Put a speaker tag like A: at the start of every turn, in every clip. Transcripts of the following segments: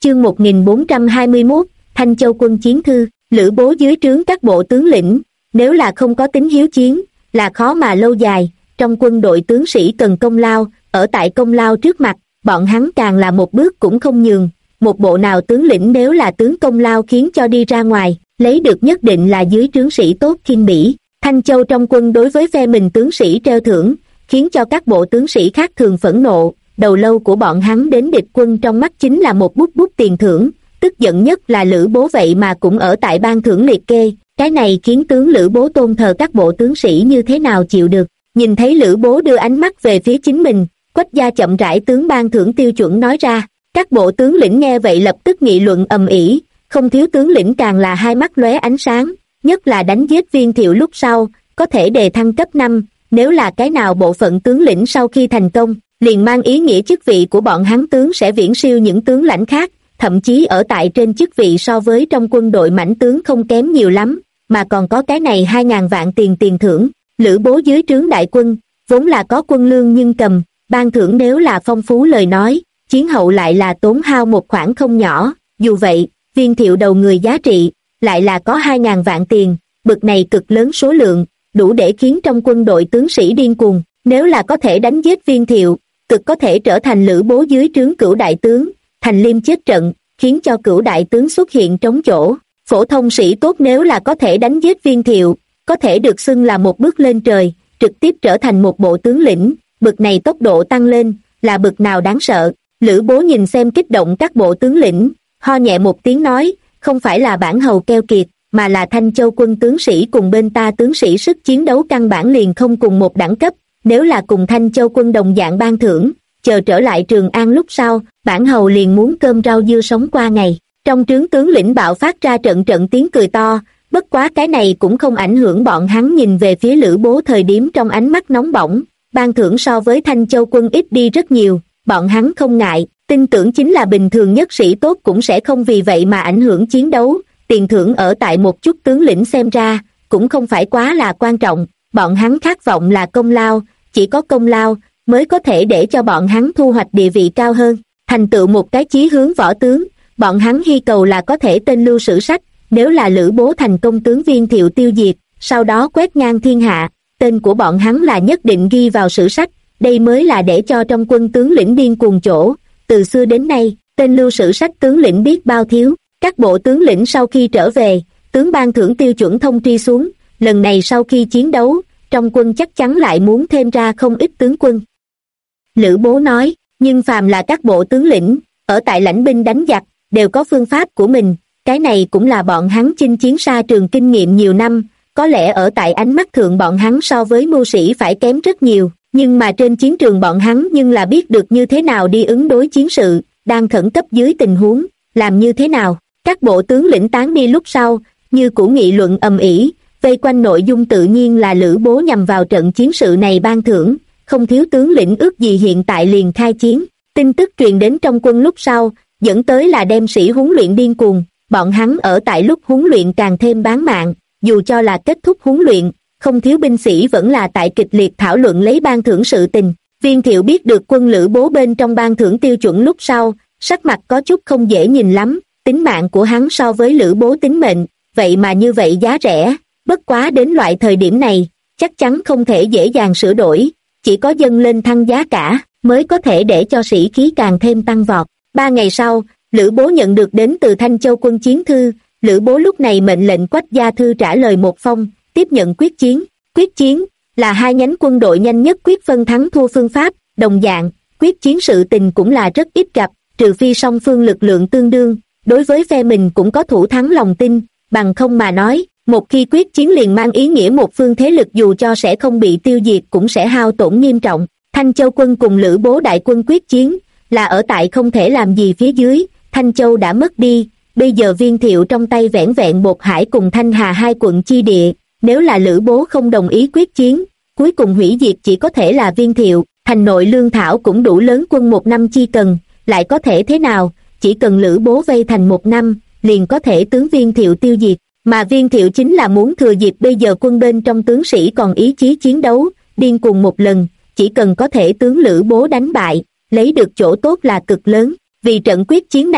A: Chương 1421, Thanh Châu quân chiến thư. Lữ Bố dưới trướng các bộ tướng lĩnh, nếu là không có tính hiếu chiến, là khó mà lâu dài. Trong quân đội tướng sĩ cần công lao, ở tại công lao trước mặt, bọn hắn càng là một bước cũng không nhường. Một bộ nào tướng lĩnh nếu là tướng công lao khiến cho đi ra ngoài, lấy được nhất định là dưới trướng sĩ tốt khinh bỉ. Thanh Châu trong quân đối với phe mình tướng sĩ treo thưởng, khiến cho các bộ tướng sĩ khác thường phẫn nộ. Đầu lâu của bọn hắn đến địch quân trong mắt chính là một bút bút tiền thưởng. Tức giận nhất là Lữ Bố vậy mà cũng ở tại ban thưởng liệt kê. Cái này khiến tướng Lữ Bố tôn thờ các bộ tướng sĩ như thế nào chịu được. Nhìn thấy Lữ Bố đưa ánh mắt về phía chính mình, Quách gia chậm rãi tướng ban thưởng tiêu chuẩn nói ra. Các bộ tướng lĩnh nghe vậy lập tức nghị luận ầm ĩ, không thiếu tướng lĩnh càng là hai mắt lóe ánh sáng, nhất là đánh giết Viên Thiệu lúc sau, có thể đề thăng cấp 5, nếu là cái nào bộ phận tướng lĩnh sau khi thành công, liền mang ý nghĩa chức vị của bọn hắn tướng sẽ viễn siêu những tướng lãnh khác, thậm chí ở tại trên chức vị so với trong quân đội mãnh tướng không kém nhiều lắm, mà còn có cái này 2.000 vạn tiền thưởng. Lữ Bố dưới trướng đại quân, vốn là có quân lương nhưng cầm, ban thưởng nếu là phong phú lời nói, chiến hậu lại là tốn hao một khoản không nhỏ. Dù vậy, Viên Thiệu đầu người giá trị, lại là có 2.000 vạn tiền, bực này cực lớn số lượng, đủ để khiến trong quân đội tướng sĩ điên cuồng. Nếu là có thể đánh giết Viên Thiệu, cực có thể trở thành Lữ Bố dưới trướng Cửu đại tướng, thành liêm chết trận, khiến cho Cửu đại tướng xuất hiện trống chỗ. Phổ thông sĩ tốt nếu là có thể đánh giết Viên Thiệu, có thể được xưng là một bước lên trời, trực tiếp trở thành một bộ tướng lĩnh. Bực này tốc độ tăng lên, là bực nào đáng sợ. Lữ Bố nhìn xem kích động các bộ tướng lĩnh, ho nhẹ một tiếng nói, không phải là bản hầu keo kiệt, mà là Thanh Châu quân tướng sĩ cùng bên ta tướng sĩ sức chiến đấu căn bản liền không cùng một đẳng cấp. Nếu là cùng Thanh Châu quân đồng dạng ban thưởng, chờ trở lại Trường An lúc sau, bản hầu liền muốn cơm rau dưa sống qua ngày. Trong trướng tướng lĩnh bạo phát ra trận tiếng cười to, bất quá cái này cũng không ảnh hưởng bọn hắn nhìn về phía Lữ Bố thời điểm trong ánh mắt nóng bỏng. Ban thưởng so với Thanh Châu quân ít đi rất nhiều, bọn hắn không ngại, tin tưởng chính là bình thường nhất sĩ tốt cũng sẽ không vì vậy mà ảnh hưởng chiến đấu. Tiền thưởng ở tại một chút tướng lĩnh xem ra, cũng không phải quá là quan trọng, bọn hắn khát vọng là công lao, chỉ có công lao mới có thể để cho bọn hắn thu hoạch địa vị cao hơn, thành tựu một cái chí hướng võ tướng. Bọn hắn hy cầu là có thể tên lưu sử sách, nếu là Lữ Bố thành công tướng Viên Thiệu tiêu diệt, sau đó quét ngang thiên hạ, tên của bọn hắn là nhất định ghi vào sử sách. Đây mới là để cho trong quân tướng lĩnh điên cuồng chỗ. Từ xưa đến nay, tên lưu sử sách tướng lĩnh biết bao thiếu. Các bộ tướng lĩnh sau khi trở về, tướng ban thưởng tiêu chuẩn thông tri xuống, lần này sau khi chiến đấu, trong quân chắc chắn lại muốn thêm ra không ít tướng quân. Lữ Bố nói, nhưng phàm là các bộ tướng lĩnh, ở tại lãnh binh đánh giặc, đều có phương pháp của mình, cái này cũng là bọn hắn chinh chiến xa trường kinh nghiệm nhiều năm, có lẽ ở tại ánh mắt thượng bọn hắn so với mưu sĩ phải kém rất nhiều, nhưng mà trên chiến trường bọn hắn nhưng là biết được như thế nào đi ứng đối chiến sự, đang khẩn cấp dưới tình huống, làm như thế nào. Các bộ tướng lĩnh tán đi lúc sau, như cũ nghị luận ầm ĩ, vây quanh nội dung tự nhiên là Lữ Bố nhằm vào trận chiến sự này ban thưởng, không thiếu tướng lĩnh ước gì hiện tại liền khai chiến. Tin tức truyền đến trong quân lúc sau, dẫn tới là đem sĩ huấn luyện điên cuồng, bọn hắn ở tại lúc huấn luyện càng thêm bán mạng, dù cho là kết thúc huấn luyện, không thiếu binh sĩ vẫn là tại kịch liệt thảo luận lấy ban thưởng sự tình. Viên Thiệu biết được quân Lữ Bố bên trong ban thưởng tiêu chuẩn lúc sau, sắc mặt có chút không dễ nhìn lắm, tính mạng của hắn so với Lữ Bố tính mệnh, vậy mà như vậy giá rẻ, bất quá đến loại thời điểm này, chắc chắn không thể dễ dàng sửa đổi, chỉ có dâng lên thăng giá cả, mới có thể để cho sĩ khí càng thêm tăng vọt. 3 ngày sau, Lữ Bố nhận được đến từ Thanh Châu quân chiến thư, Lữ Bố lúc này mệnh lệnh Quách gia thư trả lời một phong, tiếp nhận quyết chiến. Quyết chiến là hai nhánh quân đội nhanh nhất quyết phân thắng thua phương pháp, đồng dạng, quyết chiến sự tình cũng là rất ít gặp, trừ phi song phương lực lượng tương đương, đối với phe mình cũng có thủ thắng lòng tin, bằng không mà nói, một khi quyết chiến liền mang ý nghĩa một phương thế lực dù cho sẽ không bị tiêu diệt cũng sẽ hao tổn nghiêm trọng. Thanh Châu quân cùng Lữ Bố đại quân quyết chiến, là ở tại không thể làm gì phía dưới, Thanh Châu đã mất đi, bây giờ Viên Thiệu trong tay vẻn vẹn Bột Hải cùng Thanh Hà hai quận chi địa, nếu là Lữ Bố không đồng ý quyết chiến, cuối cùng hủy diệt chỉ có thể là Viên Thiệu, thành nội lương thảo cũng đủ lớn quân 1 năm chi cần, lại có thể thế nào, chỉ cần Lữ Bố vây thành 1 năm, liền có thể tướng Viên Thiệu tiêu diệt, mà Viên Thiệu chính là muốn thừa dịp bây giờ quân bên trong tướng sĩ còn ý chí chiến đấu, điên cuồng một lần, chỉ cần có thể tướng Lữ Bố đánh bại, lấy được chỗ tốt là cực lớn. Vì trận quyết chiến này,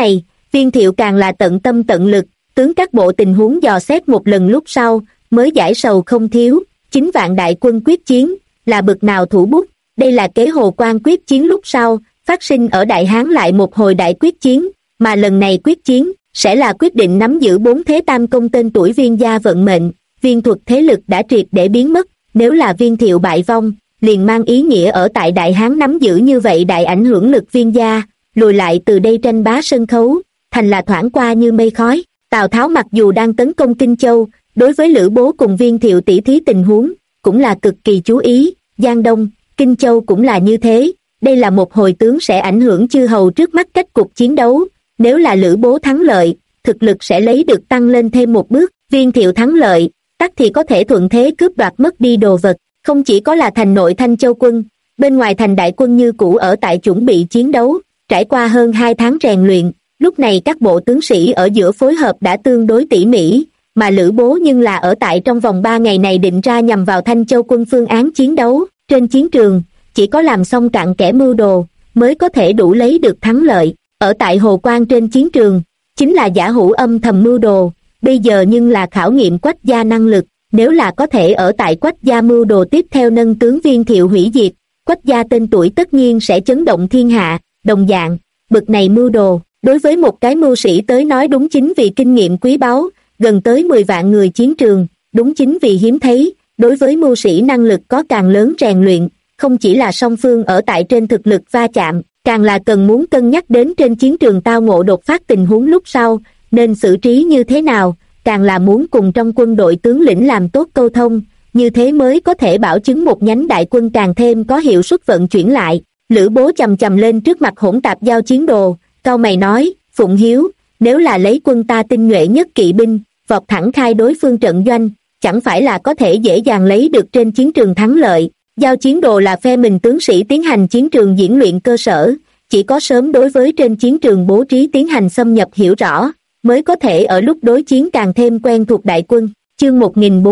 A: Viên Thiệu càng là tận tâm tận lực, tướng các bộ tình huống dò xét một lần lúc sau, mới giải sầu không thiếu, 9 vạn đại quân quyết chiến, là bực nào thủ bút, đây là kế Hồ Quan quyết chiến lúc sau, phát sinh ở Đại Hán lại một hồi đại quyết chiến, mà lần này quyết chiến, sẽ là quyết định nắm giữ 4 thế tam công tên tuổi Viên gia vận mệnh, Viên thuật thế lực đã triệt để biến mất, nếu là Viên Thiệu bại vong, liền mang ý nghĩa ở tại Đại Hán nắm giữ như vậy đại ảnh hưởng lực Viên gia, lùi lại từ đây tranh bá sân khấu, thành là thoảng qua như mây khói. Tào Tháo mặc dù đang tấn công Kinh Châu, đối với Lữ Bố cùng Viên Thiệu tỉ thí tình huống, cũng là cực kỳ chú ý, Giang Đông, Kinh Châu cũng là như thế, đây là một hồi tướng sẽ ảnh hưởng chư hầu trước mắt cách cục chiến đấu, nếu là Lữ Bố thắng lợi, thực lực sẽ lấy được tăng lên thêm một bước, Viên Thiệu thắng lợi, tắc thì có thể thuận thế cướp đoạt mất đi đồ vật, không chỉ có là thành nội Thanh Châu quân, bên ngoài thành đại quân như cũ ở tại chuẩn bị chiến đấu, trải qua hơn 2 tháng rèn luyện, lúc này các bộ tướng sĩ ở giữa phối hợp đã tương đối tỉ mỉ, mà Lữ Bố nhưng là ở tại trong vòng 3 ngày này định ra nhằm vào Thanh Châu quân phương án chiến đấu, trên chiến trường, chỉ có làm xong cặn kẽ mưu đồ, mới có thể đủ lấy được thắng lợi, ở tại Hồ Quan trên chiến trường, chính là giả hữu âm thầm mưu đồ, bây giờ nhưng là khảo nghiệm Quách gia năng lực, nếu là có thể ở tại Quách gia mưu đồ tiếp theo nâng tướng Viên Thiệu hủy diệt, Quách gia tên tuổi tất nhiên sẽ chấn động thiên hạ, đồng dạng, bực này mưu đồ, đối với một cái mưu sĩ tới nói đúng chính vì kinh nghiệm quý báu, gần tới 10 vạn người chiến trường, đúng chính vì hiếm thấy, đối với mưu sĩ năng lực có càng lớn rèn luyện, không chỉ là song phương ở tại trên thực lực va chạm, càng là cần muốn cân nhắc đến trên chiến trường tao ngộ đột phát tình huống lúc sau, nên xử trí như thế nào, càng là muốn cùng trong quân đội tướng lĩnh làm tốt câu thông, như thế mới có thể bảo chứng một nhánh đại quân càng thêm có hiệu suất vận chuyển lại. Lữ Bố chầm chầm lên trước mặt hỗn tạp giao chiến đồ, cau mày nói, Phụng Hiếu, nếu là lấy quân ta tinh nhuệ nhất kỵ binh, vọt thẳng khai đối phương trận doanh, chẳng phải là có thể dễ dàng lấy được trên chiến trường thắng lợi. Giao chiến đồ là phe mình tướng sĩ tiến hành chiến trường diễn luyện cơ sở, chỉ có sớm đối với trên chiến trường bố trí tiến hành xâm nhập hiểu rõ, mới có thể ở lúc đối chiến càng thêm quen thuộc đại quân. Chương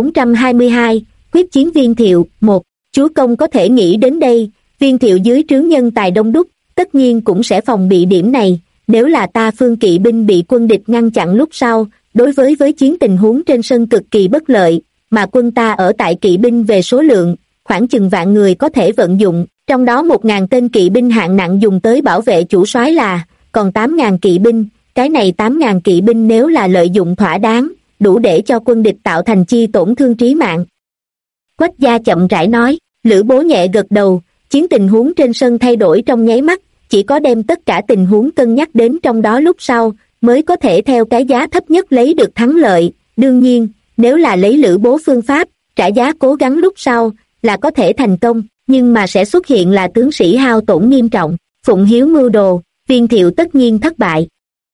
A: 1422, quyết chiến Viên Thiệu. 1. Chúa công có thể nghĩ đến đây, Viên Thiệu dưới trướng nhân tài đông đúc, tất nhiên cũng sẽ phòng bị điểm này, nếu là ta phương kỵ binh bị quân địch ngăn chặn lúc sau, đối với chiến tình huống trên sân cực kỳ bất lợi, mà quân ta ở tại kỵ binh về số lượng, khoảng chừng vạn người có thể vận dụng, trong đó 1.000 tên kỵ binh hạng nặng dùng tới bảo vệ chủ soái là, còn 8.000 kỵ binh, cái này 8.000 kỵ binh nếu là lợi dụng thỏa đáng, đủ để cho quân địch tạo thành chi tổn thương trí mạng. Quách gia chậm rãi nói, Lữ Bố nhẹ gật đầu, chiến tình huống trên sân thay đổi trong nháy mắt, chỉ có đem tất cả tình huống cân nhắc đến trong đó lúc sau, mới có thể theo cái giá thấp nhất lấy được thắng lợi. Đương nhiên, nếu là lấy Lữ Bố phương pháp, trả giá cố gắng lúc sau, là có thể thành công, nhưng mà sẽ xuất hiện là tướng sĩ hao tổn nghiêm trọng, Phụng Hiếu mưu đồ, Viên Thiệu tất nhiên thất bại.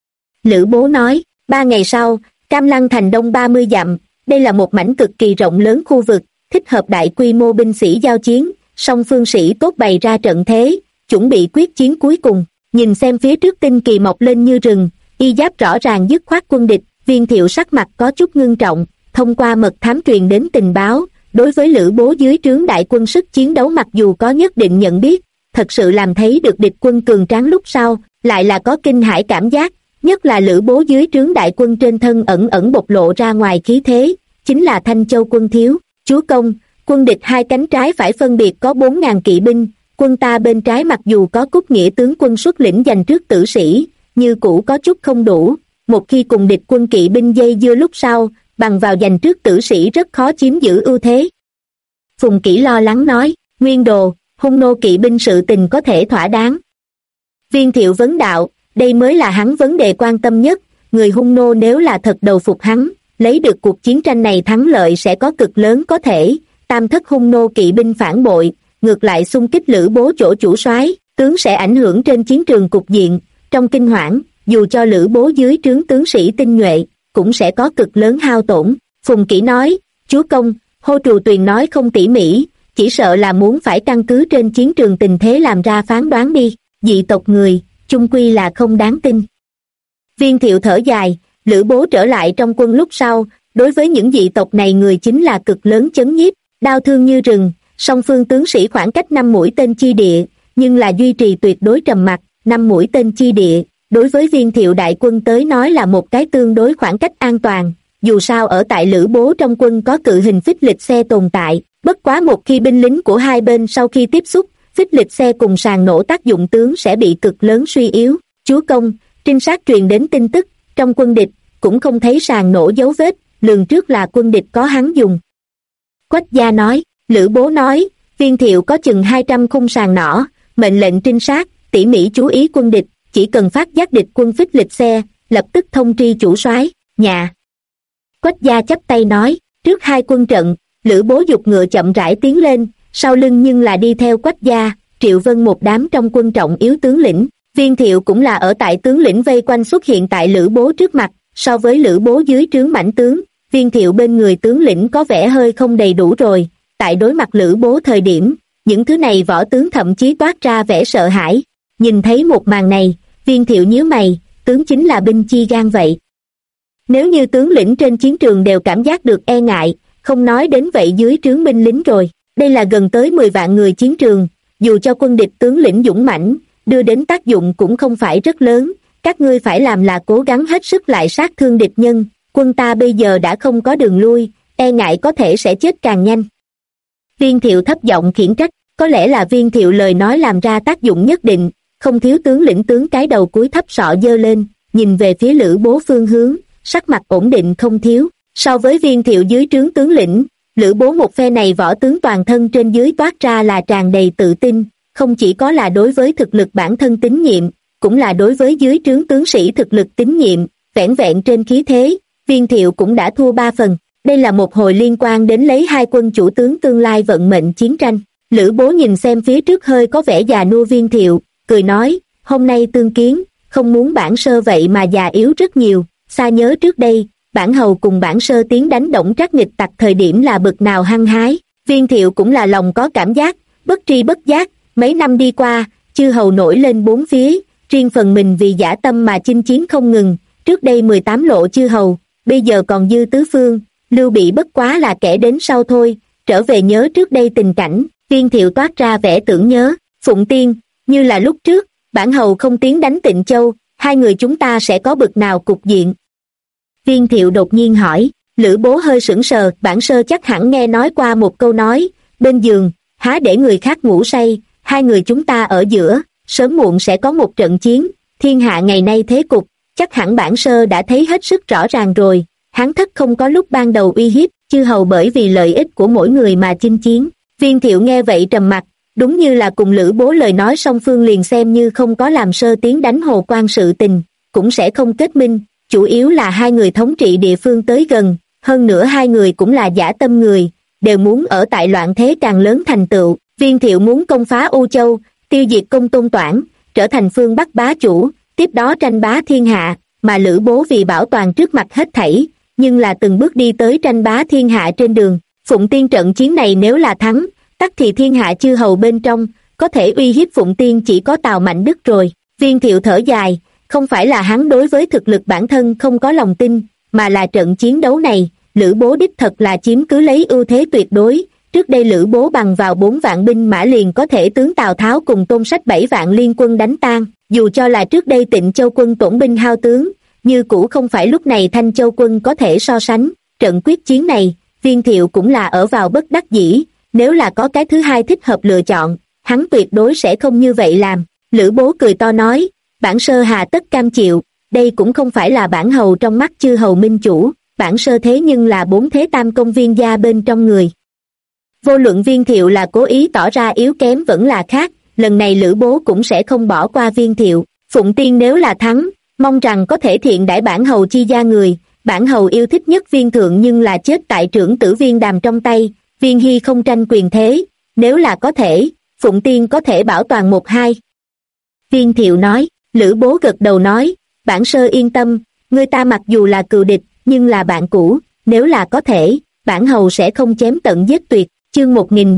A: Lữ Bố nói, 3 ngày sau, Cam Lăng thành đông 30 dặm, đây là một mảnh cực kỳ rộng lớn khu vực, thích hợp đại quy mô binh sĩ giao chiến, song phương sĩ tốt bày ra trận thế, chuẩn bị quyết chiến cuối cùng, nhìn xem phía trước tinh kỳ mọc lên như rừng, y giáp rõ ràng dứt khoát quân địch, Viên Thiệu sắc mặt có chút ngưng trọng, thông qua mật thám truyền đến tình báo, đối với Lữ Bố dưới trướng đại quân sức chiến đấu mặc dù có nhất định nhận biết, thật sự làm thấy được địch quân cường tráng lúc sau, lại là có kinh hãi cảm giác, nhất là Lữ Bố dưới trướng đại quân trên thân ẩn ẩn bộc lộ ra ngoài khí thế, chính là Thanh Châu quân thiếu. Chúa công, quân địch hai cánh trái phải phân biệt có 4.000 kỵ binh, quân ta bên trái mặc dù có Cúc Nghĩa tướng quân xuất lĩnh giành trước tử sĩ, như cũ có chút không đủ, một khi cùng địch quân kỵ binh dây dưa lúc sau, bằng vào giành trước tử sĩ rất khó chiếm giữ ưu thế. Phùng Kỷ lo lắng nói, Nguyên Đồ, Hung nô kỵ binh sự tình có thể thỏa đáng. Viên Thiệu vấn đạo, đây mới là hắn vấn đề quan tâm nhất, người Hung nô nếu là thật đầu phục hắn, lấy được cuộc chiến tranh này thắng lợi sẽ có cực lớn có thể, tam thất Hung nô kỵ binh phản bội, ngược lại xung kích Lữ Bố chỗ chủ soái, tướng sẽ ảnh hưởng trên chiến trường cục diện, trong kinh hoảng, dù cho Lữ Bố dưới trướng tướng sĩ tinh nhuệ, cũng sẽ có cực lớn hao tổn. Phùng Kỷ nói, chúa công, Hô Trù Tuyền nói không tỉ mỉ, chỉ sợ là muốn phải căn cứ trên chiến trường tình thế làm ra phán đoán đi, dị tộc người, chung quy là không đáng tin. Viên Thiệu thở dài, Lữ Bố trở lại trong quân lúc sau, đối với những dị tộc này người chính là cực lớn chấn nhiếp, đau thương như rừng, song phương tướng sĩ khoảng cách 5 mũi tên chi địa, nhưng là duy trì tuyệt đối trầm mặc, 5 mũi tên chi địa, đối với Viên Thiệu đại quân tới nói là một cái tương đối khoảng cách an toàn, dù sao ở tại Lữ Bố trong quân có cự hình phích lịch xe tồn tại, bất quá một khi binh lính của hai bên sau khi tiếp xúc, phích lịch xe cùng sàn nổ tác dụng tướng sẽ bị cực lớn suy yếu. Chúa công, trinh sát truyền đến tin tức, trong quân địch cũng không thấy sàn nổ dấu vết, lường trước là quân địch có hắn dùng. Quách gia nói. Lữ Bố nói, Viên Thiệu có chừng 200 khung sàn nỏ, mệnh lệnh trinh sát tỉ mỉ chú ý quân địch, chỉ cần phát giác địch quân phích lịch xe, lập tức thông tri chủ soái. Nhà. Quách gia chắp tay nói, trước hai quân trận, Lữ Bố giục ngựa chậm rãi tiến lên, sau lưng nhưng là đi theo Quách gia, Triệu Vân một đám trong quân trọng yếu tướng lĩnh. Viên Thiệu cũng là ở tại tướng lĩnh vây quanh xuất hiện tại Lữ Bố trước mặt, so với Lữ Bố dưới trướng mãnh tướng, Viên Thiệu bên người tướng lĩnh có vẻ hơi không đầy đủ rồi. Tại đối mặt Lữ Bố thời điểm, những thứ này võ tướng thậm chí toát ra vẻ sợ hãi. Nhìn thấy một màn này, Viên Thiệu nhíu mày, tướng chính là binh chi gan vậy. Nếu như tướng lĩnh trên chiến trường đều cảm giác được e ngại, không nói đến vậy dưới trướng binh lính rồi. Đây là gần tới 10 vạn người chiến trường, dù cho quân địch tướng lĩnh dũng mãnh, đưa đến tác dụng cũng không phải rất lớn, các ngươi phải làm là cố gắng hết sức lại sát thương địch nhân, quân ta bây giờ đã không có đường lui, e ngại có thể sẽ chết càng nhanh. Viên Thiệu thấp giọng khiển trách, có lẽ là Viên Thiệu lời nói làm ra tác dụng nhất định, không thiếu tướng lĩnh tướng cái đầu cúi thấp sọ dơ lên, nhìn về phía Lữ Bố phương hướng, sắc mặt ổn định không thiếu. So với Viên Thiệu dưới trướng tướng lĩnh, Lữ Bố một phe này võ tướng toàn thân trên dưới toát ra là tràn đầy tự tin, không chỉ có là đối với thực lực bản thân tín nhiệm, cũng là đối với dưới trướng tướng sĩ thực lực tín nhiệm, vẻn vẹn trên khí thế, Viên Thiệu cũng đã thua 3 phần. Đây là một hồi liên quan đến lấy hai quân chủ tướng tương lai vận mệnh chiến tranh. Lữ Bố nhìn xem phía trước hơi có vẻ già nua Viên Thiệu, cười nói, hôm nay tương kiến, không muốn bản sơ vậy mà già yếu rất nhiều, xa nhớ trước đây, bản hầu cùng bản sơ tiến đánh Đổng Trác nghịch tặc thời điểm là bực nào hăng hái. Viên Thiệu cũng là lòng có cảm giác, bất tri bất giác, mấy năm đi qua, chư hầu nổi lên bốn phía, riêng phần mình vì dã tâm mà chinh chiến không ngừng, trước đây 18 lộ chư hầu, bây giờ còn dư tứ phương, Lưu Bị bất quá là kẻ đến sau thôi. Trở về nhớ trước đây tình cảnh, Viên Thiệu toát ra vẻ tưởng nhớ, Phụng Tiên, như là lúc trước, bản hầu không tiến đánh Tịnh Châu, hai người chúng ta sẽ có bực nào cục diện. Viên Thiệu đột nhiên hỏi. Lữ Bố hơi sững sờ, bản sơ chắc hẳn nghe nói qua một câu nói, bên giường, há để người khác ngủ say, hai người chúng ta ở giữa, sớm muộn sẽ có một trận chiến, thiên hạ ngày nay thế cục, chắc hẳn bản sơ đã thấy hết sức rõ ràng rồi, hắn thất không có lúc ban đầu uy hiếp, chư hầu bởi vì lợi ích của mỗi người mà chinh chiến. Viên Thiệu nghe vậy trầm mặt, đúng như là cùng Lữ Bố lời nói song phương liền xem như không có làm sơ tiến đánh Hồ Quan sự tình, cũng sẽ không kết minh, chủ yếu là hai người thống trị địa phương tới gần, hơn nữa hai người cũng là dã tâm người, đều muốn ở tại loạn thế càng lớn thành tựu. Viên Thiệu muốn công phá U Châu, tiêu diệt Công Tôn Toản, trở thành phương Bắc bá chủ, tiếp đó tranh bá thiên hạ, mà Lữ Bố vì bảo toàn trước mặt hết thảy, nhưng là từng bước đi tới tranh bá thiên hạ trên đường. Phụng Tiên trận chiến này nếu là thắng, tắc thì thiên hạ chư hầu bên trong, có thể uy hiếp Phụng Tiên chỉ có Tào Mạnh Đức rồi. Viên Thiệu thở dài, không phải là hắn đối với thực lực bản thân không có lòng tin, mà là trận chiến đấu này, Lữ Bố đích thật là chiếm cứ lấy ưu thế tuyệt đối. Trước đây Lữ Bố bằng vào 4 vạn binh mã liền có thể tướng Tào Tháo cùng Tôn Sách 7 vạn liên quân đánh tan, dù cho là trước đây Tịnh Châu quân tổn binh hao tướng, như cũ không phải lúc này Thanh Châu quân có thể so sánh. Trận quyết chiến này, Viên Thiệu cũng là ở vào bất đắc dĩ, nếu là có cái thứ hai thích hợp lựa chọn, hắn tuyệt đối sẽ không như vậy làm. Lữ Bố cười to nói, bản sơ hà tất cam chịu, đây cũng không phải là bản hầu trong mắt chư hầu minh chủ, bản sơ thế nhưng là 4 thế tam công viên gia bên trong người. Vô luận Viên Thiệu là cố ý tỏ ra yếu kém vẫn là khác, lần này Lữ Bố cũng sẽ không bỏ qua Viên Thiệu. Phụng Tiên nếu là thắng, mong rằng có thể thiện đãi bản hầu chi gia người, bản hầu yêu thích nhất Viên thượng nhưng là chết tại trưởng tử Viên Đàm trong tay, Viên Hy không tranh quyền thế, nếu là có thể, Phụng Tiên có thể bảo toàn 1-2. Viên Thiệu nói. Lữ Bố gật đầu nói, bản sơ yên tâm, người ta mặc dù là cừu địch, nhưng là bạn cũ, nếu là có thể, bản hầu sẽ không chém tận giết tuyệt. Chương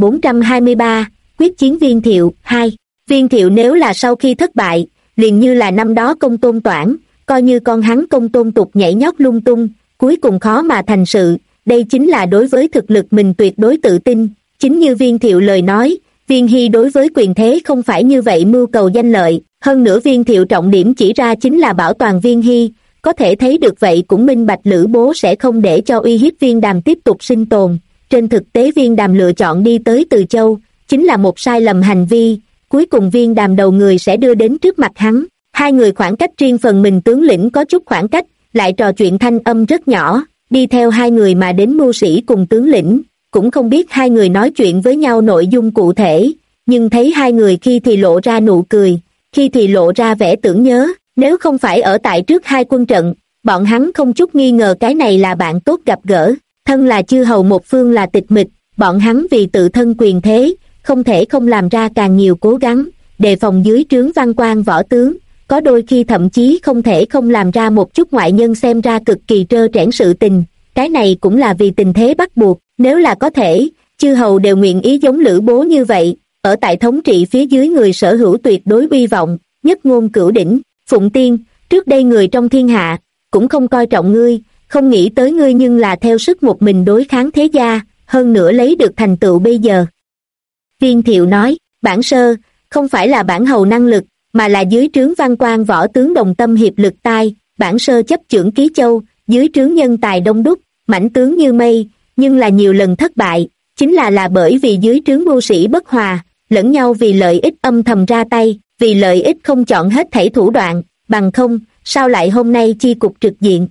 A: 1423, quyết chiến Viên Thiệu 2. Viên Thiệu nếu là sau khi thất bại, liền như là năm đó Công Tôn Toản, coi như con hắn Công Tôn Tục nhảy nhót lung tung, cuối cùng khó mà thành sự, đây chính là đối với thực lực mình tuyệt đối tự tin, chính như Viên Thiệu lời nói, Viên Hy đối với quyền thế không phải như vậy mưu cầu danh lợi, hơn nữa Viên Thiệu trọng điểm chỉ ra chính là bảo toàn Viên Hy, có thể thấy được vậy cũng minh bạch Lữ Bố sẽ không để cho uy hiếp Viên Đàm tiếp tục sinh tồn. Trên thực tế Viên Đàm lựa chọn đi tới Từ Châu, chính là một sai lầm hành vi, cuối cùng Viên Đàm đầu người sẽ đưa đến trước mặt hắn. Hai người khoảng cách riêng phần mình tướng lĩnh có chút khoảng cách, lại trò chuyện thanh âm rất nhỏ, đi theo hai người mà đến mưu sĩ cùng tướng lĩnh, cũng không biết hai người nói chuyện với nhau nội dung cụ thể, nhưng thấy hai người khi thì lộ ra nụ cười, khi thì lộ ra vẻ tưởng nhớ, nếu không phải ở tại trước hai quân trận, bọn hắn không chút nghi ngờ cái này là bạn tốt gặp gỡ. Thân là chư hầu một phương là tịch mịch, bọn hắn vì tự thân quyền thế, không thể không làm ra càng nhiều cố gắng, đề phòng dưới trướng văn quan võ tướng, có đôi khi thậm chí không thể không làm ra một chút ngoại nhân xem ra cực kỳ trơ trẽn sự tình, cái này cũng là vì tình thế bắt buộc, nếu là có thể, chư hầu đều nguyện ý giống Lữ Bố như vậy, ở tại thống trị phía dưới người sở hữu tuyệt đối uy vọng, nhất ngôn cửu đỉnh. Phụng Tiên, trước đây người trong thiên hạ, cũng không coi trọng ngươi, không nghĩ tới ngươi nhưng là theo sức một mình đối kháng thế gia, hơn nữa lấy được thành tựu bây giờ. Viên Thiệu nói, bản sơ, không phải là bản hầu năng lực, mà là dưới trướng văn quan võ tướng đồng tâm hiệp lực tai, bản sơ chấp chưởng Ký Châu, dưới trướng nhân tài đông đúc, mãnh tướng như mây, nhưng là nhiều lần thất bại, chính là bởi vì dưới trướng mưu sĩ bất hòa, lẫn nhau vì lợi ích âm thầm ra tay, vì lợi ích không chọn hết thảy thủ đoạn, bằng không, sao lại hôm nay chi cục trực diện.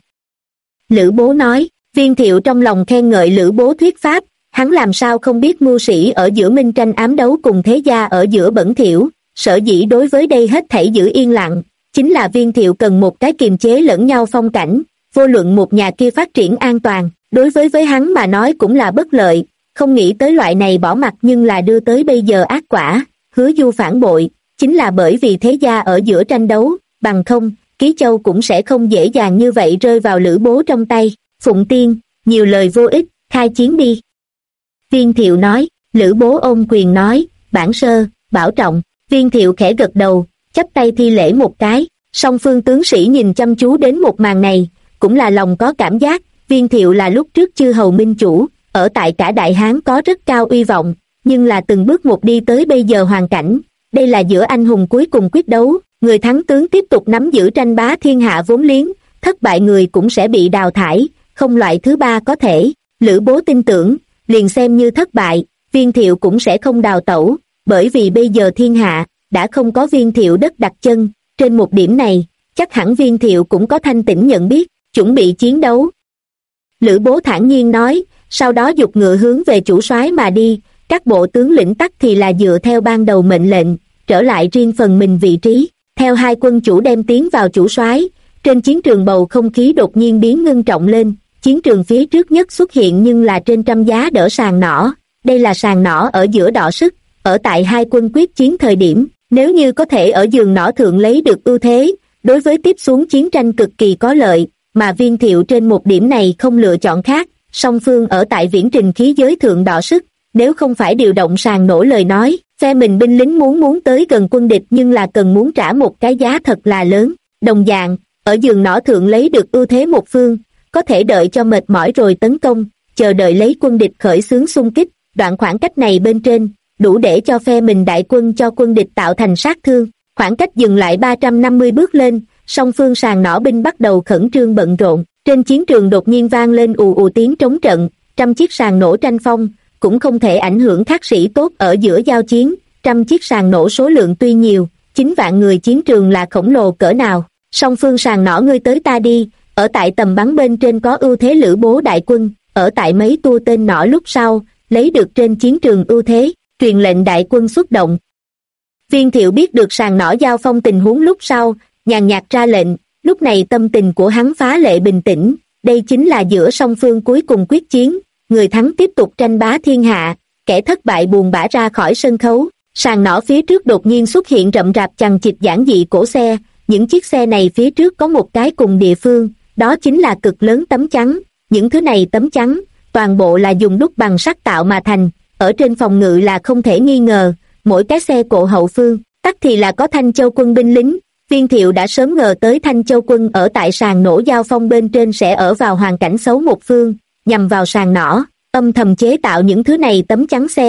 A: Lữ Bố nói, Viên Thiệu trong lòng khen ngợi Lữ Bố thuyết pháp, hắn làm sao không biết mưu sĩ ở giữa minh tranh ám đấu cùng thế gia ở giữa bẩn thỉu, sở dĩ đối với đây hết thảy giữ yên lặng, chính là Viên Thiệu cần một cái kiềm chế lẫn nhau phong cảnh, vô luận một nhà kia phát triển an toàn, đối với hắn mà nói cũng là bất lợi, không nghĩ tới loại này bỏ mặt nhưng là đưa tới bây giờ ác quả. Hứa Du phản bội, chính là bởi vì thế gia ở giữa tranh đấu, bằng không, Ký Châu cũng sẽ không dễ dàng như vậy rơi vào Lữ Bố trong tay. Phụng Tiên, nhiều lời vô ích, khai chiến đi. Viên Thiệu nói. Lữ Bố ôm quyền nói, bản sơ, bảo trọng. Viên Thiệu khẽ gật đầu, chắp tay thi lễ một cái. Song phương tướng sĩ nhìn chăm chú đến một màn này, cũng là lòng có cảm giác. Viên Thiệu là lúc trước chư hầu minh chủ, ở tại cả Đại Hán có rất cao uy vọng, nhưng là từng bước một đi tới bây giờ hoàn cảnh, đây là giữa anh hùng cuối cùng quyết đấu, người thắng tướng tiếp tục nắm giữ tranh bá thiên hạ vốn liếng, thất bại người cũng sẽ bị đào thải, không loại thứ ba có thể. Lữ Bố tin tưởng, liền xem như thất bại, Viên Thiệu cũng sẽ không đào tẩu, bởi vì bây giờ thiên hạ đã không có Viên Thiệu đất đặt chân, trên một điểm này, chắc hẳn Viên Thiệu cũng có thanh tĩnh nhận biết, chuẩn bị chiến đấu. Lữ Bố thản nhiên nói, sau đó giục ngựa hướng về chủ soái mà đi, các bộ tướng lĩnh tắc thì là dựa theo ban đầu mệnh lệnh, trở lại riêng phần mình vị trí, theo hai quân chủ đem tiến vào chủ soái. Trên chiến trường bầu không khí đột nhiên biến ngưng trọng lên, chiến trường phía trước nhất xuất hiện nhưng là trên trăm giá đỡ sàng nỏ, đây là sàng nỏ ở giữa đọ sức, ở tại hai quân quyết chiến thời điểm, nếu như có thể ở giường nỏ thượng lấy được ưu thế, đối với tiếp xuống chiến tranh cực kỳ có lợi, mà Viên Thiệu trên một điểm này không lựa chọn khác, song phương ở tại viễn trình khí giới thượng đọ sức, nếu không phải điều động sàng nổ lời nói, phe mình binh lính muốn tới gần quân địch nhưng là cần muốn trả một cái giá thật là lớn. Đồng dạng, ở giường nỏ thượng lấy được ưu thế một phương, có thể đợi cho mệt mỏi rồi tấn công, chờ đợi lấy quân địch khởi xướng xung kích, đoạn khoảng cách này bên trên, đủ để cho phe mình đại quân cho quân địch tạo thành sát thương. Khoảng cách dừng lại 350 bước lên, song phương sàng nỏ binh bắt đầu khẩn trương bận rộn, trên chiến trường đột nhiên vang lên ù ù tiếng trống trận, trăm chiếc sàng nổ tranh phong, cũng không thể ảnh hưởng thác sĩ tốt ở giữa giao chiến, trăm chiếc sàng nổ số lượng tuy nhiều, 9 vạn người chiến trường là khổng lồ cỡ nào, song phương sàng nỏ ngươi tới ta đi, ở tại tầm bắn bên trên có ưu thế Lữ Bố đại quân, ở tại mấy tua tên nỏ lúc sau, lấy được trên chiến trường ưu thế, truyền lệnh đại quân xuất động. Viên Thiệu biết được sàng nỏ giao phong tình huống lúc sau, nhàn nhạt ra lệnh, lúc này tâm tình của hắn phá lệ bình tĩnh, đây chính là giữa song phương cuối cùng quyết chiến, người thắng tiếp tục tranh bá thiên hạ, kẻ thất bại buồn bã ra khỏi sân khấu. Sàng nỏ phía trước đột nhiên xuất hiện rậm rạp chằng chịt giản dị cổ xe, những chiếc xe này phía trước có một cái cùng địa phương, đó chính là cực lớn tấm chắn, những thứ này tấm chắn, toàn bộ là dùng đúc bằng sắt tạo mà thành, ở trên phòng ngự là không thể nghi ngờ, mỗi cái xe cộ hậu phương, tắc thì là có Thanh Châu quân binh lính. Viên Thiệu đã sớm ngờ tới Thanh Châu quân ở tại sàn nổ giao phong bên trên sẽ ở vào hoàn cảnh xấu một phương, nhằm vào sàn nỏ, âm thầm chế tạo những thứ này tấm chắn xe,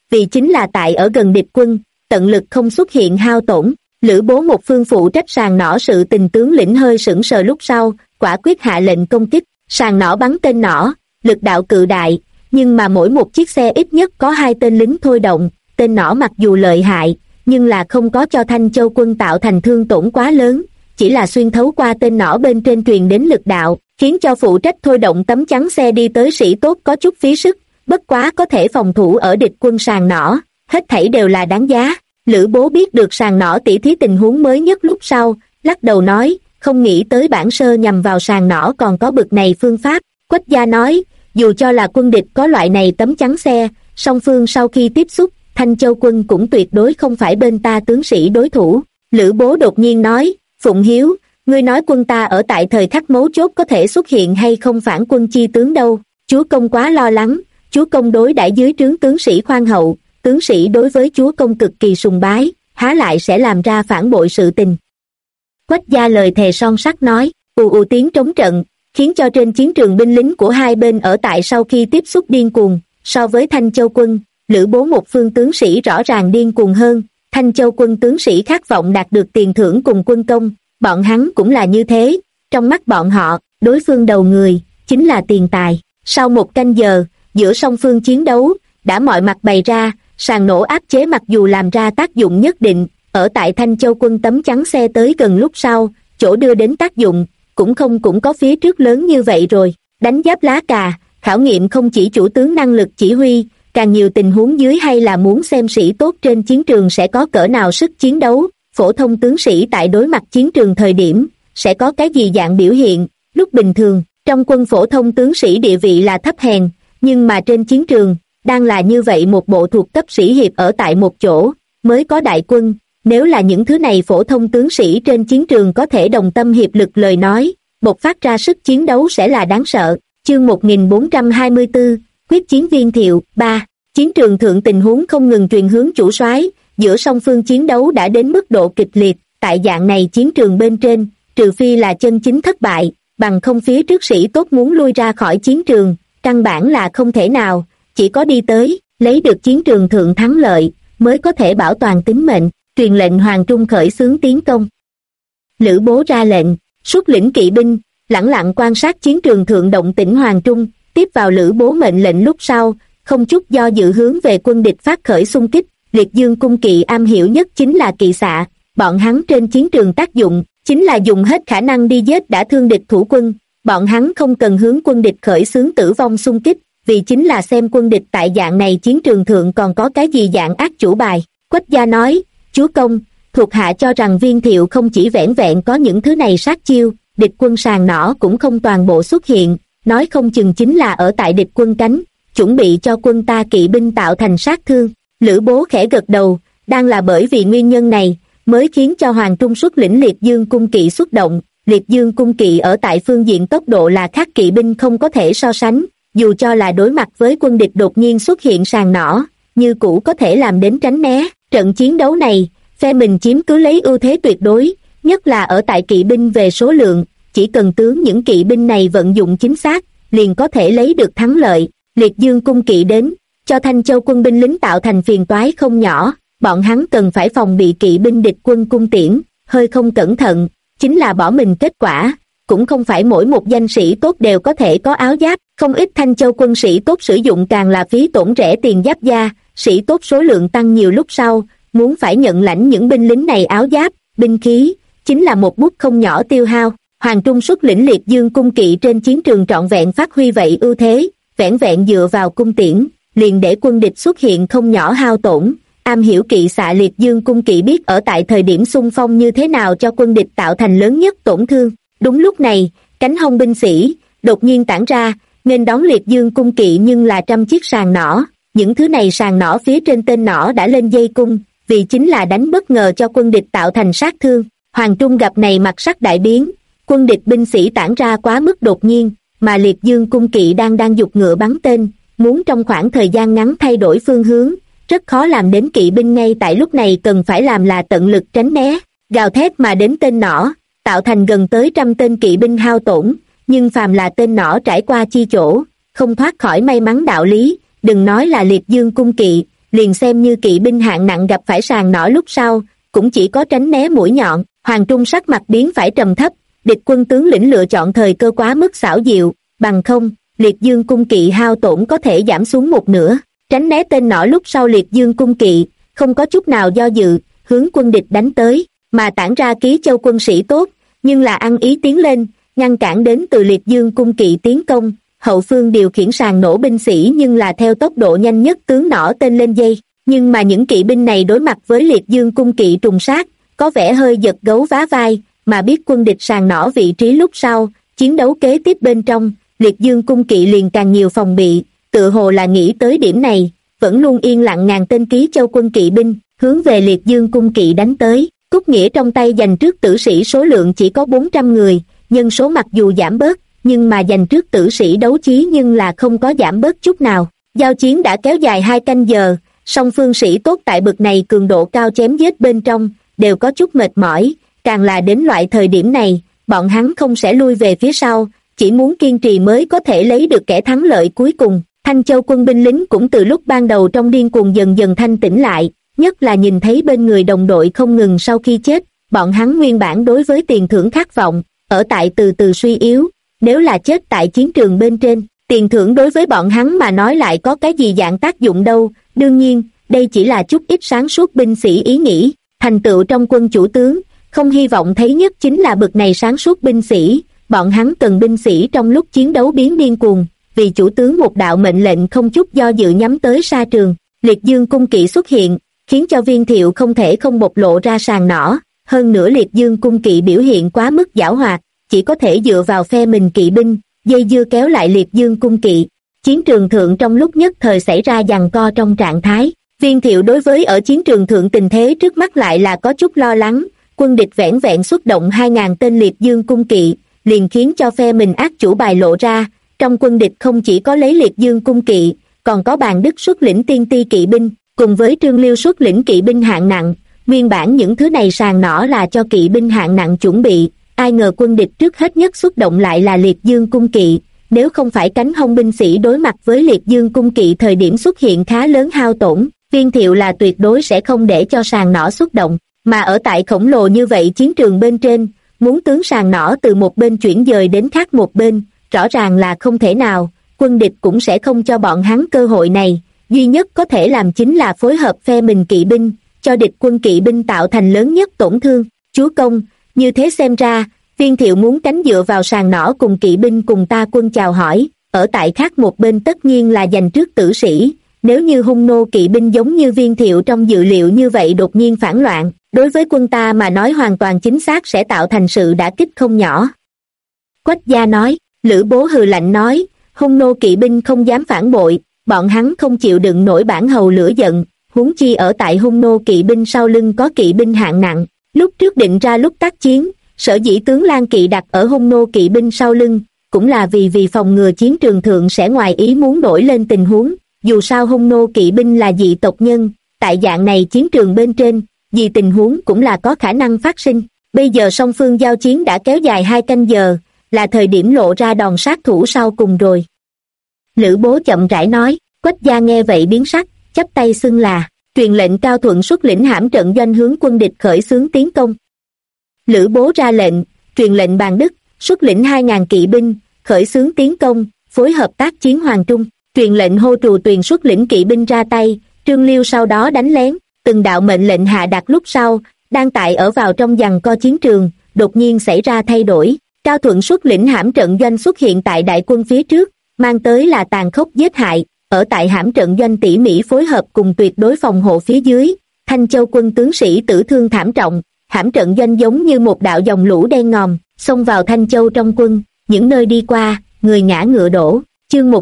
A: vì chính là tại ở gần địch quân, tận lực không xuất hiện hao tổn. Lữ Bố một phương phụ trách sàng nỏ sự tình tướng lĩnh hơi sững sờ lúc sau, quả quyết hạ lệnh công kích. Sàng nỏ bắn tên nỏ, lực đạo cự đại, nhưng mà mỗi một chiếc xe ít nhất có 2 tên lính thôi động. Tên nỏ mặc dù lợi hại, nhưng là không có cho Thanh Châu quân tạo thành thương tổn quá lớn, chỉ là xuyên thấu qua tên nỏ bên trên truyền đến lực đạo, khiến cho phụ trách thôi động tấm chắn xe đi tới sĩ tốt có chút phí sức, bất quá có thể phòng thủ ở địch quân sàng nỏ, hết thảy đều là đáng giá. Lữ Bố biết được sàng nỏ tỉ thí tình huống mới nhất lúc sau, lắc đầu nói, không nghĩ tới bản sơ nhằm vào sàng nỏ còn có bực này phương pháp. Quách gia nói, dù cho là quân địch có loại này tấm chắn xe, song phương sau khi tiếp xúc, Thanh Châu quân cũng tuyệt đối không phải bên ta tướng sĩ đối thủ. Lữ Bố đột nhiên nói, Phụng Hiếu, ngươi nói quân ta ở tại thời khắc mấu chốt có thể xuất hiện hay không phản quân chi tướng đâu, chúa công quá lo lắng, chúa công đối đãi dưới trướng tướng sĩ khoan hậu, tướng sĩ đối với chúa công cực kỳ sùng bái, há lại sẽ làm ra phản bội sự tình. Quách gia lời thề son sắt nói, ù tiếng trống trận, khiến cho trên chiến trường binh lính của hai bên ở tại sau khi tiếp xúc điên cuồng. So với Thanh Châu quân, Lữ Bố một phương tướng sĩ rõ ràng điên cuồng hơn. Thanh Châu quân tướng sĩ khát vọng đạt được tiền thưởng cùng quân công, bọn hắn cũng là như thế. Trong mắt bọn họ, đối phương đầu người chính là tiền tài. Sau 1 canh giờ, giữa song phương chiến đấu đã mọi mặt bày ra, sàn nổ áp chế mặc dù làm ra tác dụng nhất định, ở tại Thanh Châu quân tấm chắn xe tới gần lúc sau, chỗ đưa đến tác dụng cũng có phía trước lớn như vậy rồi. Đánh giáp lá cà, khảo nghiệm không chỉ chủ tướng năng lực chỉ huy, càng nhiều tình huống dưới hay là muốn xem sĩ tốt trên chiến trường sẽ có cỡ nào sức chiến đấu. Phổ thông tướng sĩ tại đối mặt chiến trường thời điểm sẽ có cái gì dạng biểu hiện. Lúc bình thường trong quân phổ thông tướng sĩ địa vị là thấp hèn, nhưng mà trên chiến trường đang là như vậy một bộ thuộc cấp sĩ hiệp ở tại một chỗ mới có đại quân. Nếu là những thứ này phổ thông tướng sĩ trên chiến trường có thể đồng tâm hiệp lực lời nói, bộc phát ra sức chiến đấu sẽ là đáng sợ. Chương 1424, quyết chiến viên thiệu. 3. Chiến trường thượng tình huống không ngừng truyền hướng chủ soái, giữa song phương chiến đấu đã đến mức độ kịch liệt. Tại dạng này chiến trường bên trên, trừ phi là chân chính thất bại, bằng không phía trước sĩ tốt muốn lui ra khỏi chiến trường, căn bản là không thể nào. Chỉ có đi tới, lấy được chiến trường thượng thắng lợi, mới có thể bảo toàn tính mệnh. Truyền lệnh Hoàng Trung khởi xướng tiến công. Lữ Bố ra lệnh, xuất lĩnh kỵ binh, lẳng lặng quan sát chiến trường thượng động tĩnh. Hoàng Trung tiếp vào Lữ Bố mệnh lệnh lúc sau, không chút do dự hướng về quân địch phát khởi xung kích. Liệt Dương cung kỵ am hiểu nhất chính là kỵ xạ, bọn hắn trên chiến trường tác dụng chính là dùng hết khả năng đi giết đã thương địch thủ quân. Bọn hắn không cần hướng quân địch khởi xướng tử vong xung kích, vì chính là xem quân địch tại dạng này chiến trường thượng còn có cái gì dạng ác chủ bài. Quách gia nói, chúa công, thuộc hạ cho rằng viên thiệu không chỉ vẻn vẹn có những thứ này sát chiêu, địch quân sàng nỏ cũng không toàn bộ xuất hiện, nói không chừng chính là ở tại địch quân cánh, chuẩn bị cho quân ta kỵ binh tạo thành sát thương. Lữ Bố khẽ gật đầu, đang là bởi vì nguyên nhân này mới khiến cho Hoàng Trung xuất lĩnh Liệt Dương cung kỵ xuất động. Liệt Dương cung kỵ ở tại phương diện tốc độ là khác kỵ binh không có thể so sánh, dù cho là đối mặt với quân địch đột nhiên xuất hiện sàng nỏ, như cũ có thể làm đến tránh né. Trận chiến đấu này, phe mình chiếm cứ lấy ưu thế tuyệt đối, nhất là ở tại kỵ binh về số lượng, chỉ cần tướng những kỵ binh này vận dụng chính xác, liền có thể lấy được thắng lợi. Liệt Dương cung kỵ đến, cho Thanh Châu quân binh lính tạo thành phiền toái không nhỏ, bọn hắn cần phải phòng bị kỵ binh địch quân cung tiễn, hơi không cẩn thận, chính là bỏ mình kết quả. Cũng không phải mỗi một danh sĩ tốt đều có thể có áo giáp, không ít Thanh Châu quân sĩ tốt sử dụng càng là phí tổn rẻ tiền giáp da. Sĩ tốt số lượng tăng nhiều lúc sau, muốn phải nhận lãnh những binh lính này áo giáp, binh khí, chính là một bút không nhỏ tiêu hao. Hoàng Trung xuất lĩnh Liệt Dương cung kỵ trên chiến trường trọn vẹn phát huy vậy ưu thế, vẻn vẹn dựa vào cung tiễn, liền để quân địch xuất hiện không nhỏ hao tổn. Am hiểu kỵ xạ Liệt Dương cung kỵ biết ở tại thời điểm xung phong như thế nào cho quân địch tạo thành lớn nhất tổn thương. Đúng lúc này, cánh hông binh sĩ đột nhiên tản ra, nên đón Liệt Dương cung kỵ nhưng là trăm chiếc sàng nỏ. Những thứ này sàng nỏ phía trên tên nỏ đã lên dây cung, vì chính là đánh bất ngờ cho quân địch tạo thành sát thương. Hoàng Trung gặp này mặt sắc đại biến, quân địch binh sĩ tản ra quá mức đột nhiên, mà Liệt Dương cung kỵ đang giục ngựa bắn tên, muốn trong khoảng thời gian ngắn thay đổi phương hướng, rất khó làm đến. Kỵ binh ngay tại lúc này cần phải làm là tận lực tránh né, gào thét mà đến tên nỏ, tạo thành gần tới 100 tên kỵ binh hao tổn, nhưng phàm là tên nỏ trải qua chi chỗ, không thoát khỏi may mắn đạo lý. Đừng nói là Liệt Dương cung kỵ, liền xem như kỵ binh hạng nặng gặp phải sàng nỏ lúc sau, cũng chỉ có tránh né mũi nhọn. Hoàng Trung sắc mặt biến phải trầm thấp, địch quân tướng lĩnh lựa chọn thời cơ quá mức xảo diệu, bằng không, Liệt Dương cung kỵ hao tổn có thể giảm xuống một nửa. Tránh né tên nỏ lúc sau Liệt Dương cung kỵ, không có chút nào do dự, hướng quân địch đánh tới, mà tản ra Ký Châu quân sĩ tốt, nhưng là ăn ý tiến lên, ngăn cản đến từ Liệt Dương cung kỵ tiến công. Hậu phương điều khiển sàng nổ binh sĩ nhưng là theo tốc độ nhanh nhất tướng nỏ tên lên dây, nhưng mà những kỵ binh này đối mặt với Liệt Dương cung kỵ trùng sát, có vẻ hơi giật gấu vá vai, mà biết quân địch sàng nỏ vị trí lúc sau, chiến đấu kế tiếp bên trong, Liệt Dương cung kỵ liền càng nhiều phòng bị, tựa hồ là nghĩ tới điểm này, vẫn luôn yên lặng ngàn tên Ký Châu quân kỵ binh, hướng về Liệt Dương cung kỵ đánh tới. Cúc Nghĩa trong tay giành trước tử sĩ số lượng chỉ có 400 người, nhân số mặc dù giảm bớt, nhưng mà giành trước tử sĩ đấu chí nhưng là không có giảm bớt chút nào. Giao chiến đã kéo dài 2 canh giờ, song phương sĩ tốt tại bực này cường độ cao chém giết bên trong, đều có chút mệt mỏi, càng là đến loại thời điểm này, bọn hắn không sẽ lui về phía sau, chỉ muốn kiên trì mới có thể lấy được kẻ thắng lợi cuối cùng. Thanh Châu quân binh lính cũng từ lúc ban đầu trong điên cuồng dần dần thanh tĩnh lại, nhất là nhìn thấy bên người đồng đội không ngừng sau khi chết, bọn hắn nguyên bản đối với tiền thưởng khát vọng, ở tại từ từ suy yếu. Nếu là chết tại chiến trường bên trên, tiền thưởng đối với bọn hắn mà nói lại có cái gì dạng tác dụng đâu. Đương nhiên, đây chỉ là chút ít sáng suốt binh sĩ ý nghĩ. Thành tựu trong quân chủ tướng, không hy vọng thấy nhất chính là bực này sáng suốt binh sĩ. Bọn hắn cần binh sĩ trong lúc chiến đấu biến điên cuồng, vì chủ tướng một đạo mệnh lệnh không chút do dự nhắm tới sa trường. Liệt Dương cung kỵ xuất hiện, khiến cho Viên Thiệu không thể không bộc lộ ra sàng nỏ. Hơn nữa Liệt Dương cung kỵ biểu hiện quá mức giảo hoạt, chỉ có thể dựa vào phe mình kỵ binh, dây dưa kéo lại Liệt Dương cung kỵ. Chiến trường thượng trong lúc nhất thời xảy ra giằng co trong trạng thái. Viên Thiệu đối với ở chiến trường thượng tình thế trước mắt lại là có chút lo lắng. Quân địch vẻn vẹn xuất động 2.000 tên Liệt Dương cung kỵ, liền khiến cho phe mình ác chủ bài lộ ra. Trong quân địch không chỉ có lấy Liệt Dương cung kỵ, còn có Bàn Đức xuất lĩnh tiên ti kỵ binh, cùng với Trương Liêu xuất lĩnh kỵ binh hạng nặng. Nguyên bản những thứ này sàng nỏ là cho kỵ binh hạng nặng chuẩn bị, ai ngờ quân địch trước hết nhất xuất động lại là Liệt Dương cung kỵ. Nếu không phải cánh hông binh sĩ đối mặt với Liệt Dương cung kỵ thời điểm xuất hiện khá lớn hao tổn, Viên Thiệu là tuyệt đối sẽ không để cho sàng nỏ xuất động. Mà ở tại khổng lồ như vậy chiến trường bên trên, muốn tướng sàng nỏ từ một bên chuyển dời đến khác một bên, rõ ràng là không thể nào. Quân địch cũng sẽ không cho bọn hắn cơ hội này, duy nhất có thể làm chính là phối hợp phe mình kỵ binh, cho địch quân kỵ binh tạo thành lớn nhất tổn thương. Chúa công, như thế xem ra, Viên Thiệu muốn cánh dựa vào sàng nỏ cùng kỵ binh cùng ta quân chào hỏi, ở tại khác một bên tất nhiên là giành trước tử sĩ. Nếu như hung nô kỵ binh giống như Viên Thiệu trong dự liệu như vậy đột nhiên phản loạn, đối với quân ta mà nói hoàn toàn chính xác sẽ tạo thành sự đả kích không nhỏ. Quách Gia nói. Lữ Bố hừ lạnh nói, hung nô kỵ binh không dám phản bội, bọn hắn không chịu đựng nổi bản hầu lửa giận, huống chi ở tại hung nô kỵ binh sau lưng có kỵ binh hạng nặng. Lúc trước định ra lúc tác chiến, sở dĩ tướng Lan Kỵ đặt ở hung nô kỵ binh sau lưng, cũng là vì phòng ngừa chiến trường thượng sẽ ngoài ý muốn nổi lên tình huống. Dù sao hung nô kỵ binh là dị tộc nhân, tại dạng này chiến trường bên trên, vì tình huống cũng là có khả năng phát sinh. Bây giờ song phương giao chiến đã kéo dài 2 canh giờ, là thời điểm lộ ra đòn sát thủ sau cùng rồi. Lữ Bố chậm rãi nói. Quách Gia nghe vậy biến sắc, chắp tay xưng là, truyền lệnh Cao Thuận xuất lĩnh hãm trận doanh hướng quân địch khởi xướng tiến công. Lữ Bố ra lệnh, truyền lệnh Bàn Đức xuất lĩnh 2.000 kỵ binh, khởi xướng tiến công, phối hợp tác chiến Hoàng Trung. Truyền lệnh Hô Trù Tuyền xuất lĩnh kỵ binh ra tay, Trương Liêu sau đó đánh lén. Từng đạo mệnh lệnh hạ đạt lúc sau, đang tại ở vào trong giằng co chiến trường, đột nhiên xảy ra thay đổi. Cao Thuận xuất lĩnh hãm trận doanh xuất hiện tại đại quân phía trước, mang tới là tàn khốc giết hại. Ở tại hãm trận doanh tỉ mỉ phối hợp cùng tuyệt đối phòng hộ phía dưới, Thanh Châu quân tướng sĩ tử thương thảm trọng. Hãm trận doanh giống như một đạo dòng lũ đen ngòm, xông vào Thanh Châu trong quân, những nơi đi qua, người ngã ngựa đổ. Chương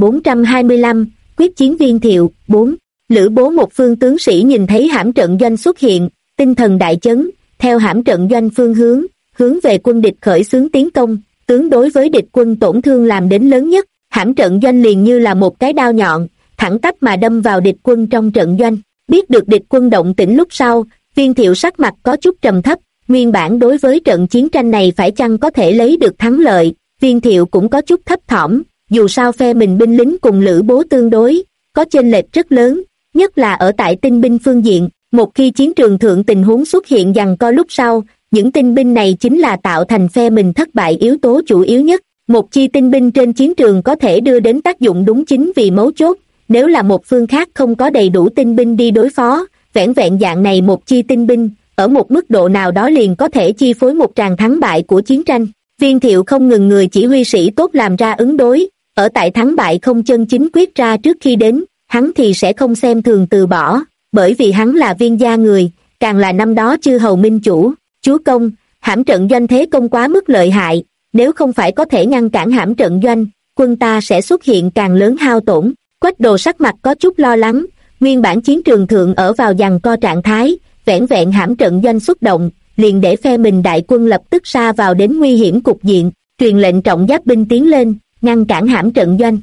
A: 1425, quyết chiến Viên Thiệu. 4. Lữ Bố một phương tướng sĩ nhìn thấy hãm trận doanh xuất hiện, tinh thần đại chấn, theo hãm trận doanh phương hướng về quân địch khởi xướng tiến công, tướng đối với địch quân tổn thương làm đến lớn nhất. Hãm trận doanh liền như là một cái đao nhọn, thẳng tắp mà đâm vào địch quân trong trận doanh. Biết được địch quân động tĩnh lúc sau, Viên Thiệu sắc mặt có chút trầm thấp. Nguyên bản đối với trận chiến tranh này phải chăng có thể lấy được thắng lợi, Viên Thiệu cũng có chút thấp thỏm. Dù sao phe mình binh lính cùng Lữ Bố tương đối có chênh lệch rất lớn, nhất là ở tại tinh binh phương diện. Một khi chiến trường thượng tình huống xuất hiện giằng co lúc sau, những tinh binh này chính là tạo thành phe mình thất bại yếu tố chủ yếu nhất. Một chi tinh binh trên chiến trường có thể đưa đến tác dụng đúng chính vì mấu chốt, nếu là một phương khác không có đầy đủ tinh binh đi đối phó, vẻn vẹn dạng này một chi tinh binh, ở một mức độ nào đó liền có thể chi phối một tràng thắng bại của chiến tranh. Viên Thiệu không ngừng người chỉ huy sĩ tốt làm ra ứng đối, ở tại thắng bại không chân chính quyết ra trước khi đến, hắn thì sẽ không xem thường từ bỏ, bởi vì hắn là Viên gia người, càng là năm đó chư hầu minh chủ. Chúa công, hãm trận doanh thế công quá mức lợi hại, nếu không phải có thể ngăn cản hãm trận doanh, quân ta sẽ xuất hiện càng lớn hao tổn. Quách Đồ sắc mặt có chút lo lắng, nguyên bản chiến trường thượng ở vào giằng co trạng thái, vẻn vẹn hãm trận doanh xuất động, liền để phe mình đại quân lập tức sa vào đến nguy hiểm cục diện, truyền lệnh trọng giáp binh tiến lên, ngăn cản hãm trận doanh.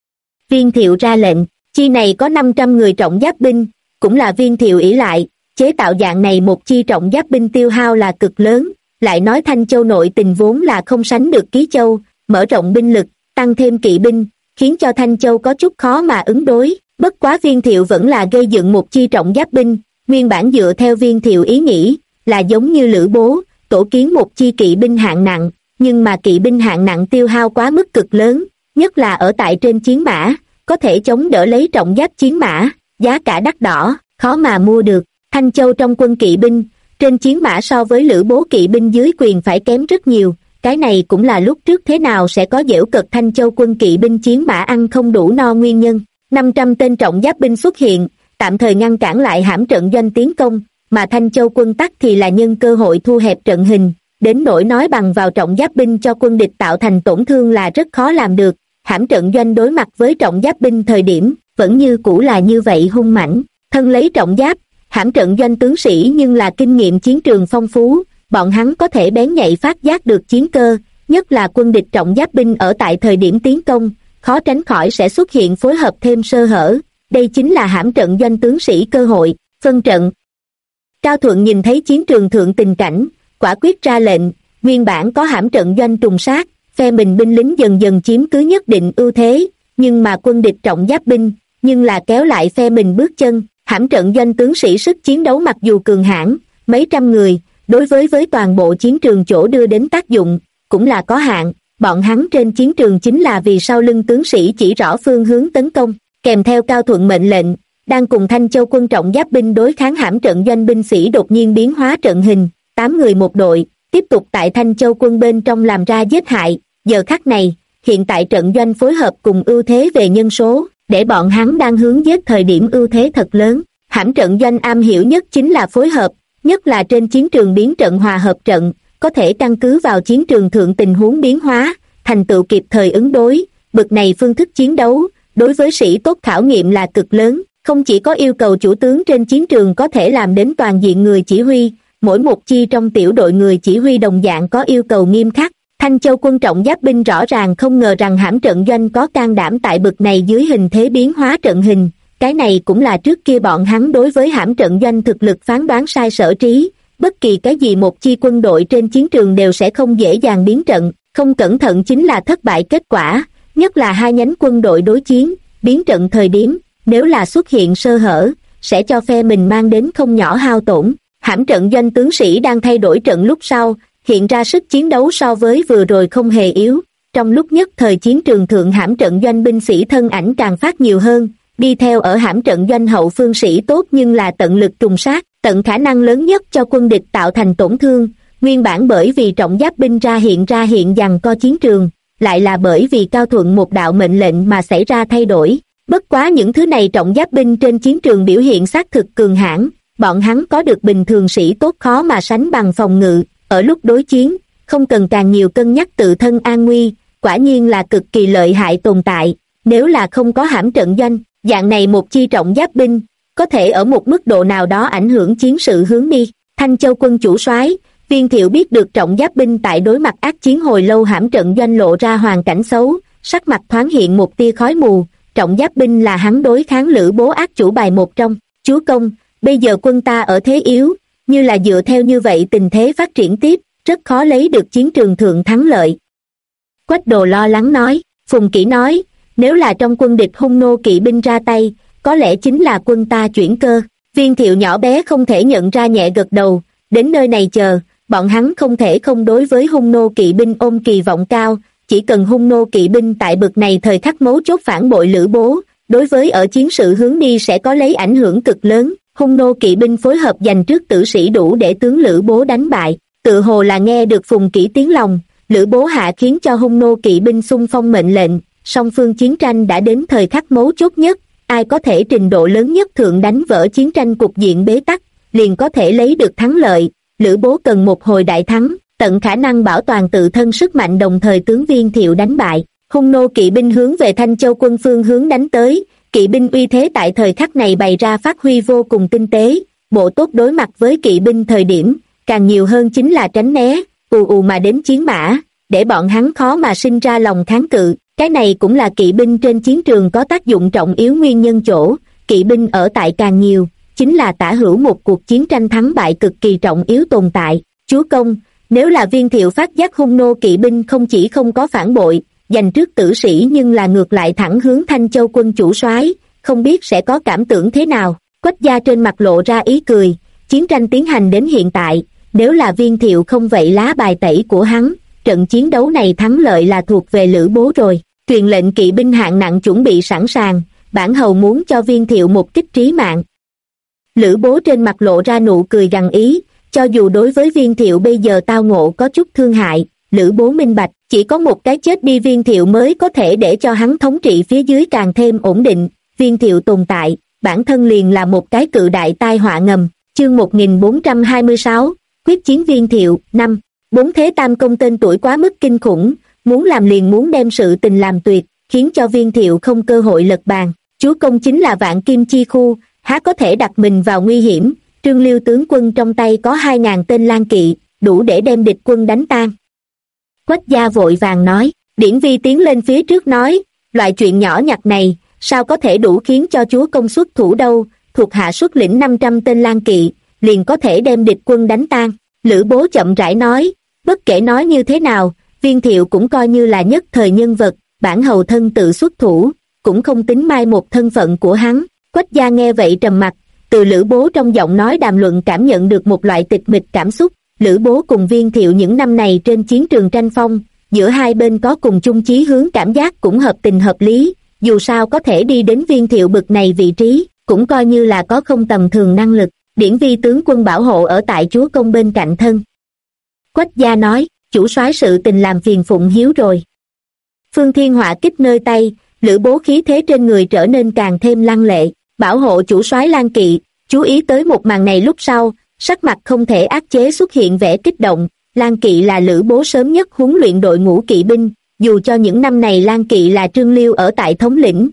A: Viên Thiệu ra lệnh, chi này có 500 người trọng giáp binh, cũng là Viên Thiệu ỷ lại, chế tạo dạng này một chi trọng giáp binh tiêu hao là cực lớn, lại nói Thanh Châu nội tình vốn là không sánh được Ký Châu, mở rộng binh lực, tăng thêm kỵ binh, khiến cho Thanh Châu có chút khó mà ứng đối. Bất quá Viên Thiệu vẫn là gây dựng một chi trọng giáp binh, nguyên bản dựa theo Viên Thiệu ý nghĩ, là giống như Lữ Bố, tổ kiến một chi kỵ binh hạng nặng, nhưng mà kỵ binh hạng nặng tiêu hao quá mức cực lớn, nhất là ở tại trên chiến mã, có thể chống đỡ lấy trọng giáp chiến mã, giá cả đắt đỏ, khó mà mua được. Thanh Châu trong quân kỵ binh, trên chiến mã so với Lữ Bố kỵ binh dưới quyền phải kém rất nhiều, cái này cũng là lúc trước thế nào sẽ có giễu cợt Thanh Châu quân kỵ binh chiến mã ăn không đủ no nguyên nhân. 500 tên trọng giáp binh xuất hiện, tạm thời ngăn cản lại hãm trận doanh tiến công, mà Thanh Châu quân tắc thì là nhân cơ hội thu hẹp trận hình, đến nỗi nói bằng vào trọng giáp binh cho quân địch tạo thành tổn thương là rất khó làm được. Hãm trận doanh đối mặt với trọng giáp binh thời điểm, vẫn như cũ là như vậy hung mãnh, thân lấy trọng giáp, hãm trận doanh tướng sĩ nhưng là kinh nghiệm chiến trường phong phú, bọn hắn có thể bén nhạy phát giác được chiến cơ, nhất là quân địch trọng giáp binh ở tại thời điểm tiến công, khó tránh khỏi sẽ xuất hiện phối hợp thêm sơ hở, đây chính là hãm trận doanh tướng sĩ cơ hội. Phân trận. Cao Thuận nhìn thấy chiến trường thượng tình cảnh, quả quyết ra lệnh, nguyên bản có hãm trận doanh trùng sát, phe mình binh lính dần dần chiếm cứ nhất định ưu thế, nhưng mà quân địch trọng giáp binh, nhưng là kéo lại phe mình bước chân. Hãm trận doanh tướng sĩ sức chiến đấu mặc dù cường hãn, mấy trăm người, đối với toàn bộ chiến trường chỗ đưa đến tác dụng, cũng là có hạn, bọn hắn trên chiến trường chính là vì sau lưng tướng sĩ chỉ rõ phương hướng tấn công, kèm theo Cao Thuận mệnh lệnh, đang cùng Thanh Châu quân trọng giáp binh đối kháng hãm trận doanh binh sĩ đột nhiên biến hóa trận hình, 8 người một đội, tiếp tục tại Thanh Châu quân bên trong làm ra giết hại, giờ khắc này, hiện tại trận doanh phối hợp cùng ưu thế về nhân số, để bọn hắn đang hướng giết thời điểm ưu thế thật lớn. Hãm trận doanh am hiểu nhất chính là phối hợp, nhất là trên chiến trường biến trận hòa hợp trận, có thể căn cứ vào chiến trường thượng tình huống biến hóa, thành tựu kịp thời ứng đối, bực này phương thức chiến đấu, đối với sĩ tốt khảo nghiệm là cực lớn, không chỉ có yêu cầu chủ tướng trên chiến trường có thể làm đến toàn diện người chỉ huy, mỗi một chi trong tiểu đội người chỉ huy đồng dạng có yêu cầu nghiêm khắc. Thanh Châu quân trọng giáp binh rõ ràng không ngờ rằng hãm trận doanh có can đảm tại bực này dưới hình thế biến hóa trận hình, cái này cũng là trước kia bọn hắn đối với hãm trận doanh thực lực phán đoán sai sở trí, bất kỳ cái gì một chi quân đội trên chiến trường đều sẽ không dễ dàng biến trận, không cẩn thận chính là thất bại kết quả, nhất là hai nhánh quân đội đối chiến, biến trận thời điểm, nếu là xuất hiện sơ hở, sẽ cho phe mình mang đến không nhỏ hao tổn. Hãm trận doanh tướng sĩ đang thay đổi trận lúc sau, hiện ra sức chiến đấu so với vừa rồi không hề yếu, trong lúc nhất thời chiến trường thượng hãm trận doanh binh sĩ thân ảnh càng phát nhiều hơn, đi theo ở hãm trận doanh hậu phương sĩ tốt nhưng là tận lực trùng sát, tận khả năng lớn nhất cho quân địch tạo thành tổn thương, nguyên bản bởi vì trọng giáp binh ra hiện giằng co chiến trường, lại là bởi vì Cao Thuận một đạo mệnh lệnh mà xảy ra thay đổi. Bất quá những thứ này trọng giáp binh trên chiến trường biểu hiện xác thực cường hãn, bọn hắn có được bình thường sĩ tốt khó mà sánh bằng phòng ngự, ở lúc đối chiến, không cần càng nhiều cân nhắc tự thân an nguy, quả nhiên là cực kỳ lợi hại tồn tại, nếu là không có hãm trận doanh, dạng này một chi trọng giáp binh, có thể ở một mức độ nào đó ảnh hưởng chiến sự hướng đi. Thanh Châu quân chủ soái Viên Thiệu biết được trọng giáp binh tại đối mặt ác chiến hồi lâu hãm trận doanh lộ ra hoàn cảnh xấu, sắc mặt thoáng hiện một tia khói mù, trọng giáp binh là hắn đối kháng Lữ Bố ác chủ bài một trong. Chúa công, bây giờ quân ta ở thế yếu, như là dựa theo như vậy tình thế phát triển tiếp, rất khó lấy được chiến trường thượng thắng lợi. Quách Đồ lo lắng nói. Phùng Kỷ nói, nếu là trong quân địch hung nô kỵ binh ra tay, có lẽ chính là quân ta chuyển cơ. Viên Thiệu nhỏ bé không thể nhận ra nhẹ gật đầu, đến nơi này chờ, bọn hắn không thể không đối với hung nô kỵ binh ôm kỳ vọng cao, chỉ cần hung nô kỵ binh tại bực này thời khắc mấu chốt phản bội Lữ Bố, đối với ở chiến sự hướng đi sẽ có lấy ảnh hưởng cực lớn. Hung nô kỵ binh phối hợp giành trước tử sĩ đủ để tướng Lữ Bố đánh bại, tự hồ là nghe được Phùng Kỷ tiếng lòng, Lữ Bố hạ khiến cho hung nô kỵ binh xung phong mệnh lệnh, song phương chiến tranh đã đến thời khắc mấu chốt nhất, ai có thể trình độ lớn nhất thượng đánh vỡ chiến tranh cục diện bế tắc, liền có thể lấy được thắng lợi. Lữ Bố cần một hồi đại thắng, tận khả năng bảo toàn tự thân sức mạnh đồng thời tướng Viên Thiệu đánh bại. Hung nô kỵ binh hướng về Thanh Châu quân phương hướng đánh tới, kỵ binh uy thế tại thời khắc này bày ra phát huy vô cùng tinh tế, bộ tốt đối mặt với kỵ binh thời điểm, càng nhiều hơn chính là tránh né, ù ù mà đến chiến mã, để bọn hắn khó mà sinh ra lòng kháng cự. Cái này cũng là kỵ binh trên chiến trường có tác dụng trọng yếu nguyên nhân chỗ, kỵ binh ở tại càng nhiều, chính là tả hữu một cuộc chiến tranh thắng bại cực kỳ trọng yếu tồn tại. Chúa công, nếu là Viên Thiệu phát giác hung nô kỵ binh không chỉ không có phản bội, giành trước tử sĩ nhưng là ngược lại thẳng hướng Thanh Châu quân chủ soái, không biết sẽ có cảm tưởng thế nào. Quách gia trên mặt lộ ra ý cười, chiến tranh tiến hành đến hiện tại, nếu là Viên Thiệu không vậy lá bài tẩy của hắn, trận chiến đấu này thắng lợi là thuộc về Lữ Bố rồi. Truyền lệnh kỵ binh hạng nặng chuẩn bị sẵn sàng, bản hầu muốn cho Viên Thiệu một kích trí mạng. Lữ Bố trên mặt lộ ra nụ cười gằn ý, cho dù đối với Viên Thiệu bây giờ tao ngộ có chút thương hại, Lữ Bố minh bạch, chỉ có một cái chết đi Viên Thiệu mới có thể để cho hắn thống trị phía dưới càng thêm ổn định. Viên Thiệu tồn tại, bản thân liền là một cái cự đại tai họa ngầm. Chương 1426, quyết chiến Viên Thiệu. 5. Bốn thế tam công tên tuổi quá mức kinh khủng, muốn làm liền muốn đem sự tình làm tuyệt, khiến cho Viên Thiệu không cơ hội lật bàn. Chúa công chính là vạn kim chi khu, há có thể đặt mình vào nguy hiểm. Trương Liêu tướng quân trong tay có 2.000 tên lang kỵ, đủ để đem địch quân đánh tan. Quách gia vội vàng nói. Điển Vi tiến lên phía trước nói, loại chuyện nhỏ nhặt này sao có thể đủ khiến cho chúa công xuất thủ đâu, thuộc hạ xuất lĩnh 500 tên lang kỵ liền có thể đem địch quân đánh tan. Lữ Bố chậm rãi nói, bất kể nói như thế nào, Viên Thiệu cũng coi như là nhất thời nhân vật, bản hầu thân tự xuất thủ cũng không tính mai một thân phận của hắn. Quách gia nghe vậy trầm mặt, từ Lữ Bố trong giọng nói đàm luận cảm nhận được một loại tịch mịch cảm xúc. Lữ Bố cùng Viên Thiệu những năm này trên chiến trường tranh phong, giữa hai bên có cùng chung chí hướng, cảm giác cũng hợp tình hợp lý, dù sao có thể đi đến Viên Thiệu bực này vị trí, cũng coi như là có không tầm thường năng lực. Điển Vi tướng quân bảo hộ ở tại chúa công bên cạnh thân. Quách gia nói, chủ soái sự tình làm phiền Phụng Hiếu rồi. Phương Thiên họa kích nơi tay, Lữ Bố khí thế trên người trở nên càng thêm lăng lệ, bảo hộ chủ soái lang kỵ. Chú ý tới một màn này lúc sau, sắc mặt không thể áp chế xuất hiện vẻ kích động. Lang kỵ là Lữ Bố sớm nhất huấn luyện đội ngũ kỵ binh, dù cho những năm này lang kỵ là Trương Liêu ở tại thống lĩnh,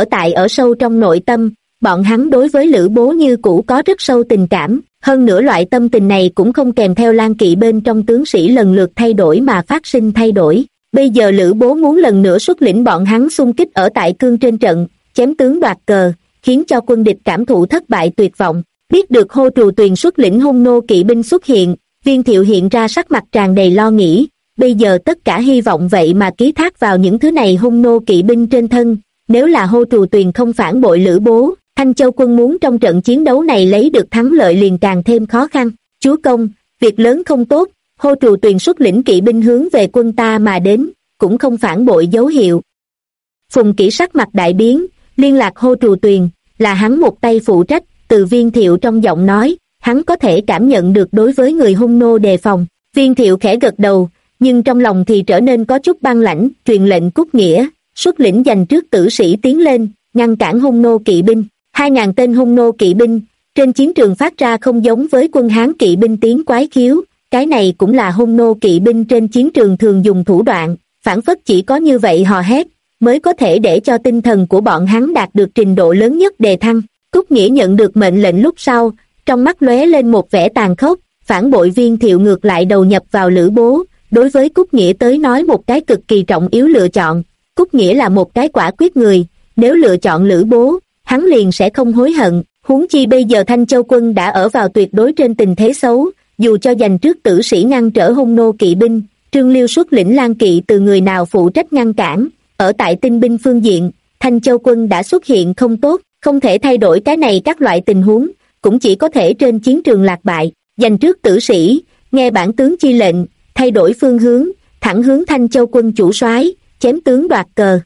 A: ở sâu trong nội tâm, bọn hắn đối với Lữ Bố như cũ có rất sâu tình cảm, hơn nữa loại tâm tình này cũng không kèm theo lang kỵ bên trong tướng sĩ lần lượt thay đổi mà phát sinh thay đổi. Bây giờ Lữ Bố muốn lần nữa xuất lĩnh bọn hắn xung kích ở tại cương trên trận, chém tướng đoạt cờ, khiến cho quân địch cảm thụ thất bại tuyệt vọng. Biết được Hô Trù Tuyền xuất lĩnh hung nô kỵ binh xuất hiện, Viên Thiệu hiện ra sắc mặt tràn đầy lo nghĩ, bây giờ tất cả hy vọng vậy mà ký thác vào những thứ này hung nô kỵ binh trên thân. Nếu là Hô Trù Tuyền không phản bội Lữ Bố, Thanh Châu quân muốn trong trận chiến đấu này lấy được thắng lợi liền càng thêm khó khăn. Chúa công, việc lớn không tốt, Hô Trù Tuyền xuất lĩnh kỵ binh hướng về quân ta mà đến, cũng không phản bội dấu hiệu. Phùng Kỷ sắc mặt đại biến, liên lạc Hô Trù Tuyền, là hắn một tay phụ trách. Từ Viên Thiệu trong giọng nói, hắn có thể cảm nhận được đối với người hung nô đề phòng. Viên Thiệu khẽ gật đầu, nhưng trong lòng thì trở nên có chút băng lãnh, truyền lệnh Cúc Nghĩa, xuất lĩnh giành trước tử sĩ tiến lên, ngăn cản hung nô kỵ binh. 2.000 tên hung nô kỵ binh, trên chiến trường phát ra không giống với quân Hán kỵ binh tiếng quái khiếu, cái này cũng là hung nô kỵ binh trên chiến trường thường dùng thủ đoạn, phản phất chỉ có như vậy hò hét, mới có thể để cho tinh thần của bọn hắn đạt được trình độ lớn nhất đề thăng. Cúc Nghĩa nhận được mệnh lệnh lúc sau, trong mắt lóe lên một vẻ tàn khốc, phản bội Viên Thiệu ngược lại đầu nhập vào Lữ Bố, đối với Cúc Nghĩa tới nói một cái cực kỳ trọng yếu lựa chọn. Cúc Nghĩa là một cái quả quyết người, nếu lựa chọn Lữ Bố, hắn liền sẽ không hối hận, huống chi bây giờ Thanh Châu quân đã ở vào tuyệt đối trên tình thế xấu, dù cho giành trước tử sĩ ngăn trở hung nô kỵ binh, Trương Liêu xuất lĩnh lang kỵ từ người nào phụ trách ngăn cản, ở tại tinh binh phương diện, Thanh Châu quân đã xuất hiện không tốt, không thể thay đổi cái này các loại tình huống, cũng chỉ có thể trên chiến trường lạc bại. Dành trước tử sĩ, nghe bản tướng chi lệnh, thay đổi phương hướng, thẳng hướng Thanh Châu quân chủ soái, chém tướng đoạt cờ.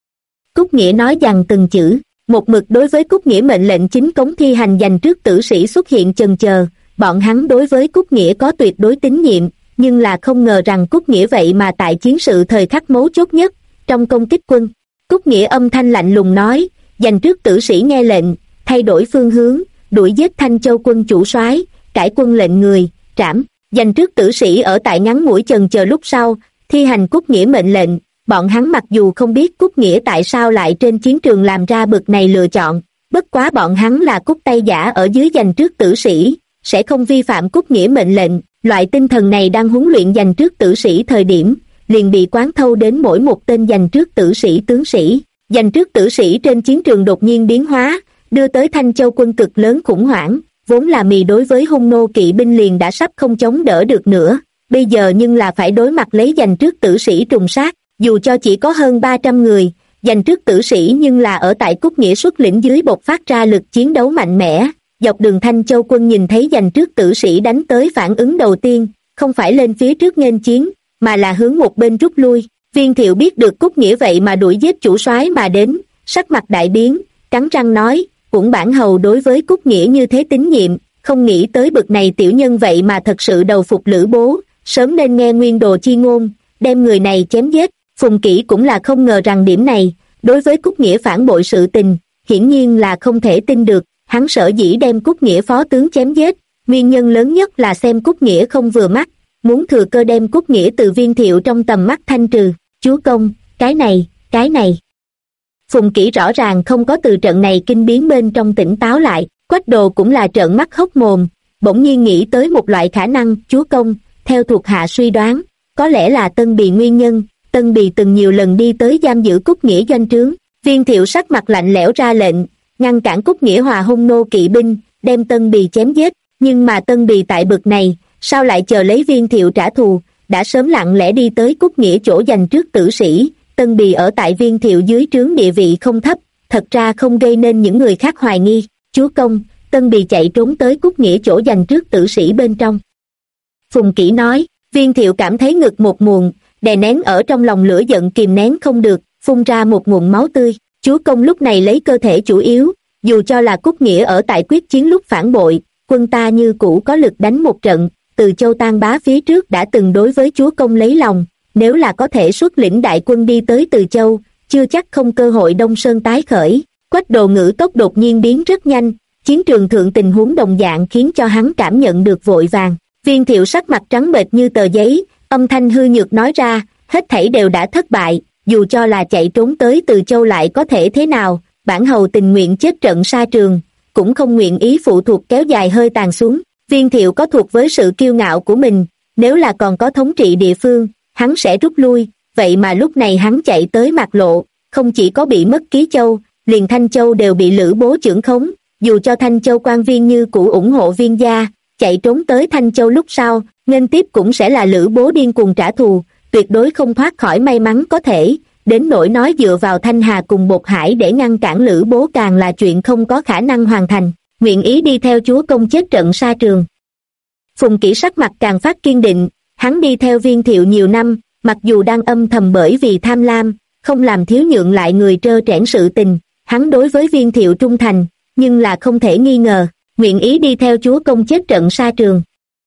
A: Cúc Nghĩa nói dằn từng chữ, một mực đối với Cúc Nghĩa mệnh lệnh chính cống thi hành. Dành trước tử sĩ xuất hiện chần chờ, bọn hắn đối với Cúc Nghĩa có tuyệt đối tín nhiệm, nhưng là không ngờ rằng Cúc Nghĩa vậy mà tại chiến sự thời khắc mấu chốt nhất, trong công kích quân. Cúc Nghĩa âm thanh lạnh lùng nói, dành trước tử sĩ nghe lệnh, thay đổi phương hướng, đuổi giết Thanh Châu quân chủ soái, cải quân lệnh người, trảm. Dành trước tử sĩ ở tại ngắn ngủi chần chờ lúc sau, thi hành Cúc Nghĩa mệnh lệnh. Bọn hắn mặc dù không biết Cúc Nghĩa tại sao lại trên chiến trường làm ra bực này lựa chọn, bất quá bọn hắn là cúc tay giả ở dưới dành trước tử sĩ, sẽ không vi phạm Cúc Nghĩa mệnh lệnh. Loại tinh thần này đang huấn luyện dành trước tử sĩ thời điểm, liền bị quán thâu đến mỗi một tên dành trước tử sĩ tướng sĩ. Dành trước tử sĩ trên chiến trường đột nhiên biến hóa, đưa tới Thanh Châu quân cực lớn khủng hoảng, vốn là mì đối với hung nô kỵ binh liền đã sắp không chống đỡ được nữa, bây giờ nhưng là phải đối mặt lấy dành trước tử sĩ trùng sát. Dù cho chỉ có hơn 300 người, dành trước tử sĩ nhưng là ở tại Cúc Nghĩa xuất lĩnh dưới bộc phát ra lực chiến đấu mạnh mẽ. Dọc đường Thanh Châu quân nhìn thấy dành trước tử sĩ đánh tới, phản ứng đầu tiên không phải lên phía trước nghênh chiến, mà là hướng một bên rút lui. Viên Thiệu biết được Cúc Nghĩa vậy mà đuổi giết chủ soái mà đến, sắc mặt đại biến, cắn răng nói, cũng bản hầu đối với Cúc Nghĩa như thế tín nhiệm, không nghĩ tới bực này tiểu nhân vậy mà thật sự đầu phục Lữ Bố, sớm nên nghe Nguyên Đồ chi ngôn, đem người này chém giết. Phùng Kỷ cũng là không ngờ rằng điểm này, đối với Cúc Nghĩa phản bội sự tình, hiển nhiên là không thể tin được. Hắn sở dĩ đem Cúc Nghĩa phó tướng chém giết, nguyên nhân lớn nhất là xem Cúc Nghĩa không vừa mắt, muốn thừa cơ đem Cúc Nghĩa từ Viên Thiệu trong tầm mắt thanh trừ. Chúa công, cái này. Phùng Kỷ rõ ràng không có từ trận này kinh biến bên trong tỉnh táo lại, Quách Đồ cũng là trợn mắt hốc mồm, bỗng nhiên nghĩ tới một loại khả năng. Chúa công, theo thuộc hạ suy đoán, có lẽ là Tân Bì nguyên nhân. Tân Bì từng nhiều lần đi tới giam giữ Cúc Nghĩa doanh trướng. Viên Thiệu sắc mặt lạnh lẽo ra lệnh, ngăn cản Cúc Nghĩa hòa hung nô kỵ binh, đem Tân Bì chém giết. Nhưng mà Tân Bì tại bực này, sao lại chờ lấy Viên Thiệu trả thù, đã sớm lặng lẽ đi tới Cúc Nghĩa chỗ dành trước tử sĩ. Tân Bì ở tại Viên Thiệu dưới trướng địa vị không thấp, thật ra không gây nên những người khác hoài nghi. Chúa công, Tân Bì chạy trốn tới Cúc Nghĩa chỗ dành trước tử sĩ bên trong. Phùng Kỷ nói. Viên Thiệu cảm thấy ngực một muộn, đè nén ở trong lòng lửa giận kìm nén không được, phun ra một nguồn máu tươi. Chúa công lúc này lấy cơ thể chủ yếu, dù cho là Cúc Nghĩa ở tại quyết chiến lúc phản bội, quân ta như cũ có lực đánh một trận. Từ Châu Tan Bá phía trước đã từng đối với chúa công lấy lòng, nếu là có thể xuất lĩnh đại quân đi tới Từ Châu, chưa chắc không cơ hội Đông Sơn tái khởi. Quách Đồ ngữ tốc đột nhiên biến rất nhanh, chiến trường thượng tình huống đồng dạng khiến cho hắn cảm nhận được vội vàng. Viên Thiệu sắc mặt trắng bệch như tờ giấy, âm thanh hư nhược nói ra, hết thảy đều đã thất bại, dù cho là chạy trốn tới Từ Châu lại có thể thế nào, bản hầu tình nguyện chết trận sa trường, cũng không nguyện ý phụ thuộc kéo dài hơi tàn xuống. Viên Thiệu có thuộc với sự kiêu ngạo của mình, nếu là còn có thống trị địa phương, hắn sẽ rút lui, vậy mà lúc này hắn chạy tới Mạc Lộ, không chỉ có bị mất Ký Châu, liền Thanh Châu đều bị Lữ Bố chưởng khống, dù cho Thanh Châu quan viên như cũ ủng hộ Viên gia, chạy trốn tới Thanh Châu lúc sau, nghênh tiếp cũng sẽ là Lữ Bố điên cuồng trả thù, tuyệt đối không thoát khỏi may mắn có thể, đến nỗi nói dựa vào Thanh Hà cùng Bột Hải để ngăn cản Lữ Bố càng là chuyện không có khả năng hoàn thành, nguyện ý đi theo chúa công chết trận sa trường. Phùng Kỷ sắc mặt càng phát kiên định, hắn đi theo Viên Thiệu nhiều năm, mặc dù đang âm thầm bởi vì tham lam, không làm thiếu nhượng lại người trơ trẽn sự tình, hắn đối với Viên Thiệu trung thành, nhưng là không thể nghi ngờ, nguyện ý đi theo chúa công chết trận sa trường.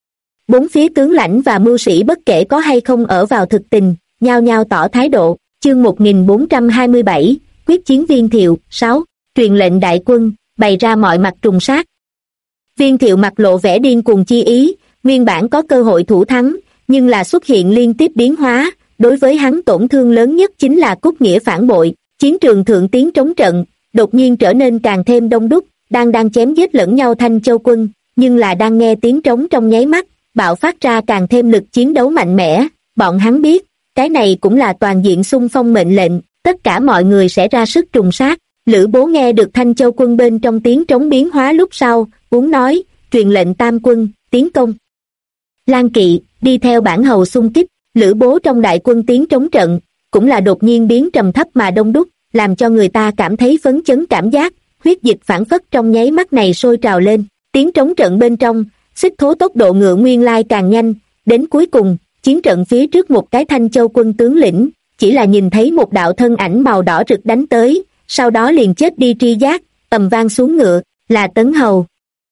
A: Bốn phía tướng lãnh và mưu sĩ bất kể có hay không ở vào thực tình, nhao nhao tỏ thái độ. Chương 1427, quyết chiến Viên Thiệu. 6. Truyền lệnh đại quân, bày ra mọi mặt trùng sát. Viên Thiệu mặt lộ vẻ điên cuồng chi ý, nguyên bản có cơ hội thủ thắng, nhưng là xuất hiện liên tiếp biến hóa, đối với hắn tổn thương lớn nhất chính là Cúc Nghĩa phản bội, chiến trường thượng tiến trống trận, đột nhiên trở nên càng thêm đông đúc, đang chém giết lẫn nhau Thanh Châu quân, nhưng là đang nghe tiếng trống trong nháy mắt, bạo phát ra càng thêm lực chiến đấu mạnh mẽ. Bọn hắn biết, cái này cũng là toàn diện xung phong mệnh lệnh, tất cả mọi người sẽ ra sức trùng sát. Lữ Bố nghe được Thanh Châu quân bên trong tiếng trống biến hóa lúc sau, uống nói, truyền lệnh tam quân, tiến công. Lan Kỵ, đi theo bản hầu xung kích. Lữ Bố trong đại quân tiếng trống trận, cũng là đột nhiên biến trầm thấp mà đông đúc, làm cho người ta cảm thấy phấn chấn cảm giác, huyết dịch phảng phất trong nháy mắt này sôi trào lên. Tiếng trống trận bên trong, Xích Thố tốc độ ngựa nguyên lai càng nhanh, đến cuối cùng, chiến trận phía trước một cái Thanh Châu quân tướng lĩnh, chỉ là nhìn thấy một đạo thân ảnh màu đỏ rực đánh tới, sau đó liền chết đi tri giác, ầm vang xuống ngựa, là Tấn Hầu.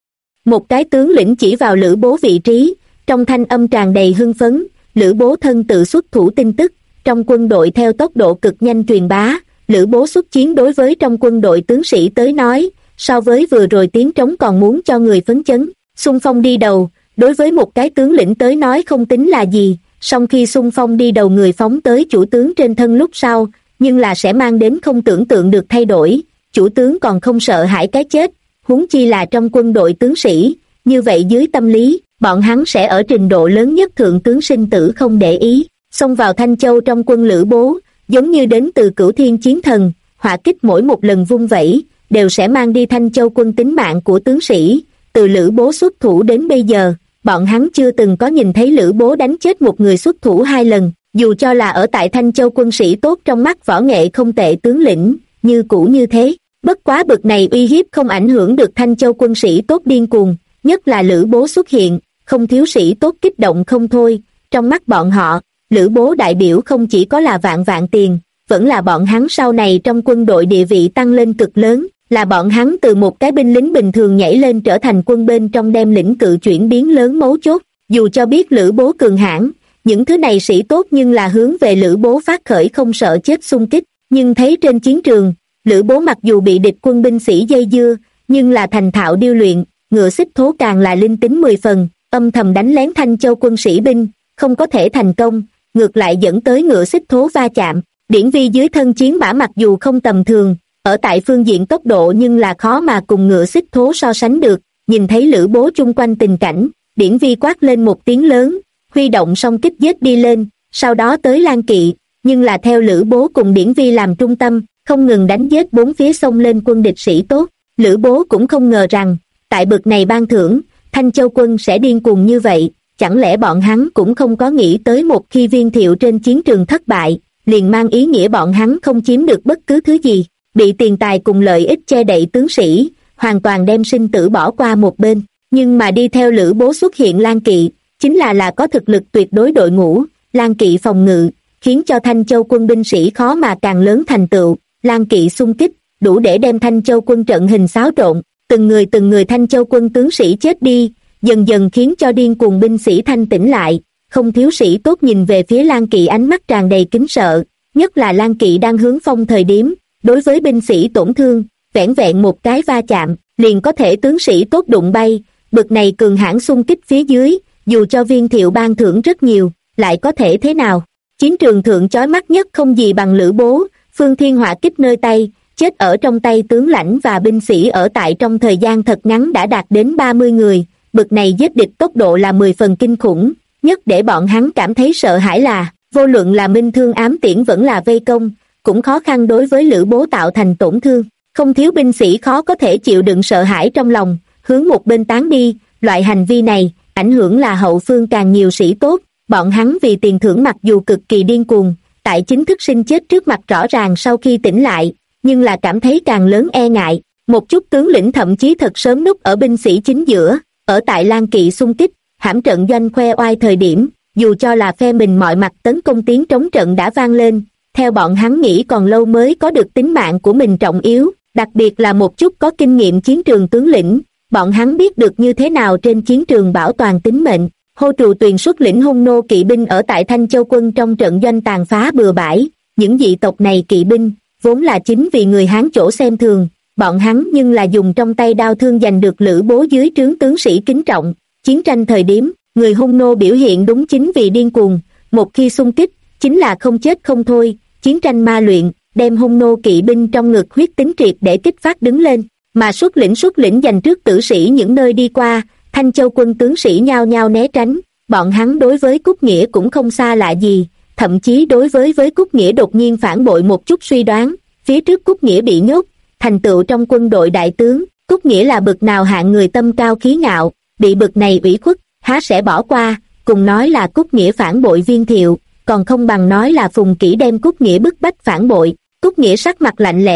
A: Một cái tướng lĩnh chỉ vào Lữ Bố vị trí, trong thanh âm tràn đầy hưng phấn, Lữ Bố thân tự xuất thủ tin tức, trong quân đội theo tốc độ cực nhanh truyền bá, Lữ Bố xuất chiến đối với trong quân đội tướng sĩ tới nói, so với vừa rồi tiếng trống còn muốn cho người phấn chấn, xung phong đi đầu, đối với một cái tướng lĩnh tới nói không tính là gì, song khi xung phong đi đầu người phóng tới chủ tướng trên thân lúc sau, nhưng là sẽ mang đến không tưởng tượng được thay đổi, chủ tướng còn không sợ hãi cái chết, huống chi là trong quân đội tướng sĩ, như vậy dưới tâm lý, bọn hắn sẽ ở trình độ lớn nhất thượng tướng sinh tử không để ý, xông vào Thanh Châu trong quân Lữ Bố, giống như đến từ Cửu Thiên Chiến Thần, hỏa kích mỗi một lần vung vẩy, đều sẽ mang đi Thanh Châu quân tính mạng của tướng sĩ, từ Lữ Bố xuất thủ đến bây giờ, bọn hắn chưa từng có nhìn thấy Lữ Bố đánh chết một người xuất thủ 2 lần, dù cho là ở tại Thanh Châu quân sĩ tốt trong mắt võ nghệ không tệ tướng lĩnh, như cũ như thế. Bất quá bực này uy hiếp không ảnh hưởng được Thanh Châu quân sĩ tốt điên cuồng, nhất là Lữ Bố xuất hiện, không thiếu sĩ tốt kích động không thôi, trong mắt bọn họ, Lữ Bố đại biểu không chỉ có là vạn vạn tiền, vẫn là bọn hắn sau này trong quân đội địa vị tăng lên cực lớn, là bọn hắn từ một cái binh lính bình thường nhảy lên trở thành quân bên trong đem lĩnh cự chuyển biến lớn mấu chốt, dù cho biết Lữ Bố cường hãn, những thứ này sĩ tốt nhưng là hướng về Lữ Bố phát khởi không sợ chết xung kích, nhưng thấy trên chiến trường, Lữ Bố mặc dù bị địch quân binh sĩ dây dưa, nhưng là thành thạo điêu luyện, ngựa Xích Thố càng là linh tính 10 phần, âm thầm đánh lén Thanh Châu quân sĩ binh, không có thể thành công, ngược lại dẫn tới ngựa Xích Thố va chạm. Điển Vi dưới thân chiến mã mặc dù không tầm thường, ở tại phương diện tốc độ nhưng là khó mà cùng ngựa Xích Thố so sánh được, nhìn thấy Lữ Bố chung quanh tình cảnh, Điển Vi quát lên một tiếng lớn, huy động song kích giết đi lên, sau đó tới Lan Kỵ, nhưng là theo Lữ Bố cùng Điển Vi làm trung tâm, không ngừng đánh giết bốn phía xông lên quân địch sĩ tốt. Lữ Bố cũng không ngờ rằng, tại bực này ban thưởng, Thanh Châu quân sẽ điên cuồng như vậy, chẳng lẽ bọn hắn cũng không có nghĩ tới một khi Viên Thiệu trên chiến trường thất bại, liền mang ý nghĩa bọn hắn không chiếm được bất cứ thứ gì, bị tiền tài cùng lợi ích che đậy tướng sĩ, hoàn toàn đem sinh tử bỏ qua một bên, nhưng mà đi theo Lữ Bố xuất hiện Lan Kỵ, chính là có thực lực tuyệt đối đội ngũ, Lan Kỵ phòng ngự, khiến cho Thanh Châu quân binh sĩ khó mà càng lớn thành tựu, Lan Kỵ xung kích, đủ để đem Thanh Châu quân trận hình xáo trộn, từng người Thanh Châu quân tướng sĩ chết đi, dần dần khiến cho điên cuồng binh sĩ thanh tỉnh lại, không thiếu sĩ tốt nhìn về phía Lan Kỵ ánh mắt tràn đầy kính sợ, nhất là Lan Kỵ đang hướng phong thời điểm, đối với binh sĩ tổn thương, vẻn vẹn một cái va chạm, liền có thể tướng sĩ tốt đụng bay, bực này cường hãn xung kích phía dưới, dù cho Viên Thiệu ban thưởng rất nhiều, lại có thể thế nào? Chiến trường thượng chói mắt nhất không gì bằng Lữ Bố, Phương Thiên hỏa kích nơi tay, chết ở trong tay tướng lãnh và binh sĩ ở tại trong thời gian thật ngắn đã đạt đến 30 người, bực này giết địch tốc độ là 10 phần kinh khủng, nhất để bọn hắn cảm thấy sợ hãi là, vô luận là minh thương ám tiễn vẫn là vây công, cũng khó khăn đối với Lữ Bố tạo thành tổn thương, không thiếu binh sĩ khó có thể chịu đựng sợ hãi trong lòng, hướng một bên tán đi, loại hành vi này, ảnh hưởng là hậu phương càng nhiều sĩ tốt, bọn hắn vì tiền thưởng mặc dù cực kỳ điên cuồng, tại chính thức sinh chết trước mặt rõ ràng sau khi tỉnh lại, nhưng là cảm thấy càng lớn e ngại, một chút tướng lĩnh thậm chí thật sớm núp ở binh sĩ chính giữa, ở tại Lan Kỵ xung kích, hãm trận doanh khoe oai thời điểm, dù cho là phe mình mọi mặt tấn công tiếng trống trận đã vang lên, theo bọn hắn nghĩ còn lâu mới có được tính mạng của mình trọng yếu, đặc biệt là một chút có kinh nghiệm chiến trường tướng lĩnh, bọn hắn biết được như thế nào trên chiến trường bảo toàn tính mệnh. Hô Trù Tuyền xuất lĩnh Hung nô kỵ binh ở tại Thanh Châu quân trong trận doanh tàn phá bừa bãi, những dị tộc này kỵ binh, vốn là chính vì người Hán chỗ xem thường, bọn hắn nhưng là dùng trong tay đao thương giành được Lữ Bố dưới trướng tướng sĩ kính trọng, chiến tranh thời điểm, người Hung nô biểu hiện đúng chính vì điên cuồng, một khi xung kích, chính là không chết không thôi, chiến tranh ma luyện, đem Hung nô kỵ binh trong ngực huyết tính triệt để kích phát đứng lên, mà xuất lĩnh giành trước tử sĩ những nơi đi qua, Thanh Châu quân tướng sĩ nhao nhao né tránh, bọn hắn đối với Cúc Nghĩa cũng không xa lạ gì, thậm chí đối với Cúc Nghĩa đột nhiên phản bội một chút suy đoán, phía trước Cúc Nghĩa bị nhốt, thành tựu trong quân đội đại tướng, Cúc Nghĩa là bực nào hạng người tâm cao khí ngạo, bị bực này ủy khuất, há sẽ bỏ qua, cùng nói là Cúc Nghĩa phản bội Viên Thiệu, còn không bằng nói là Phùng Kỷ đem Cúc Nghĩa bức bách phản bội. Cúc Nghĩa sắc mặt lạnh lẽo,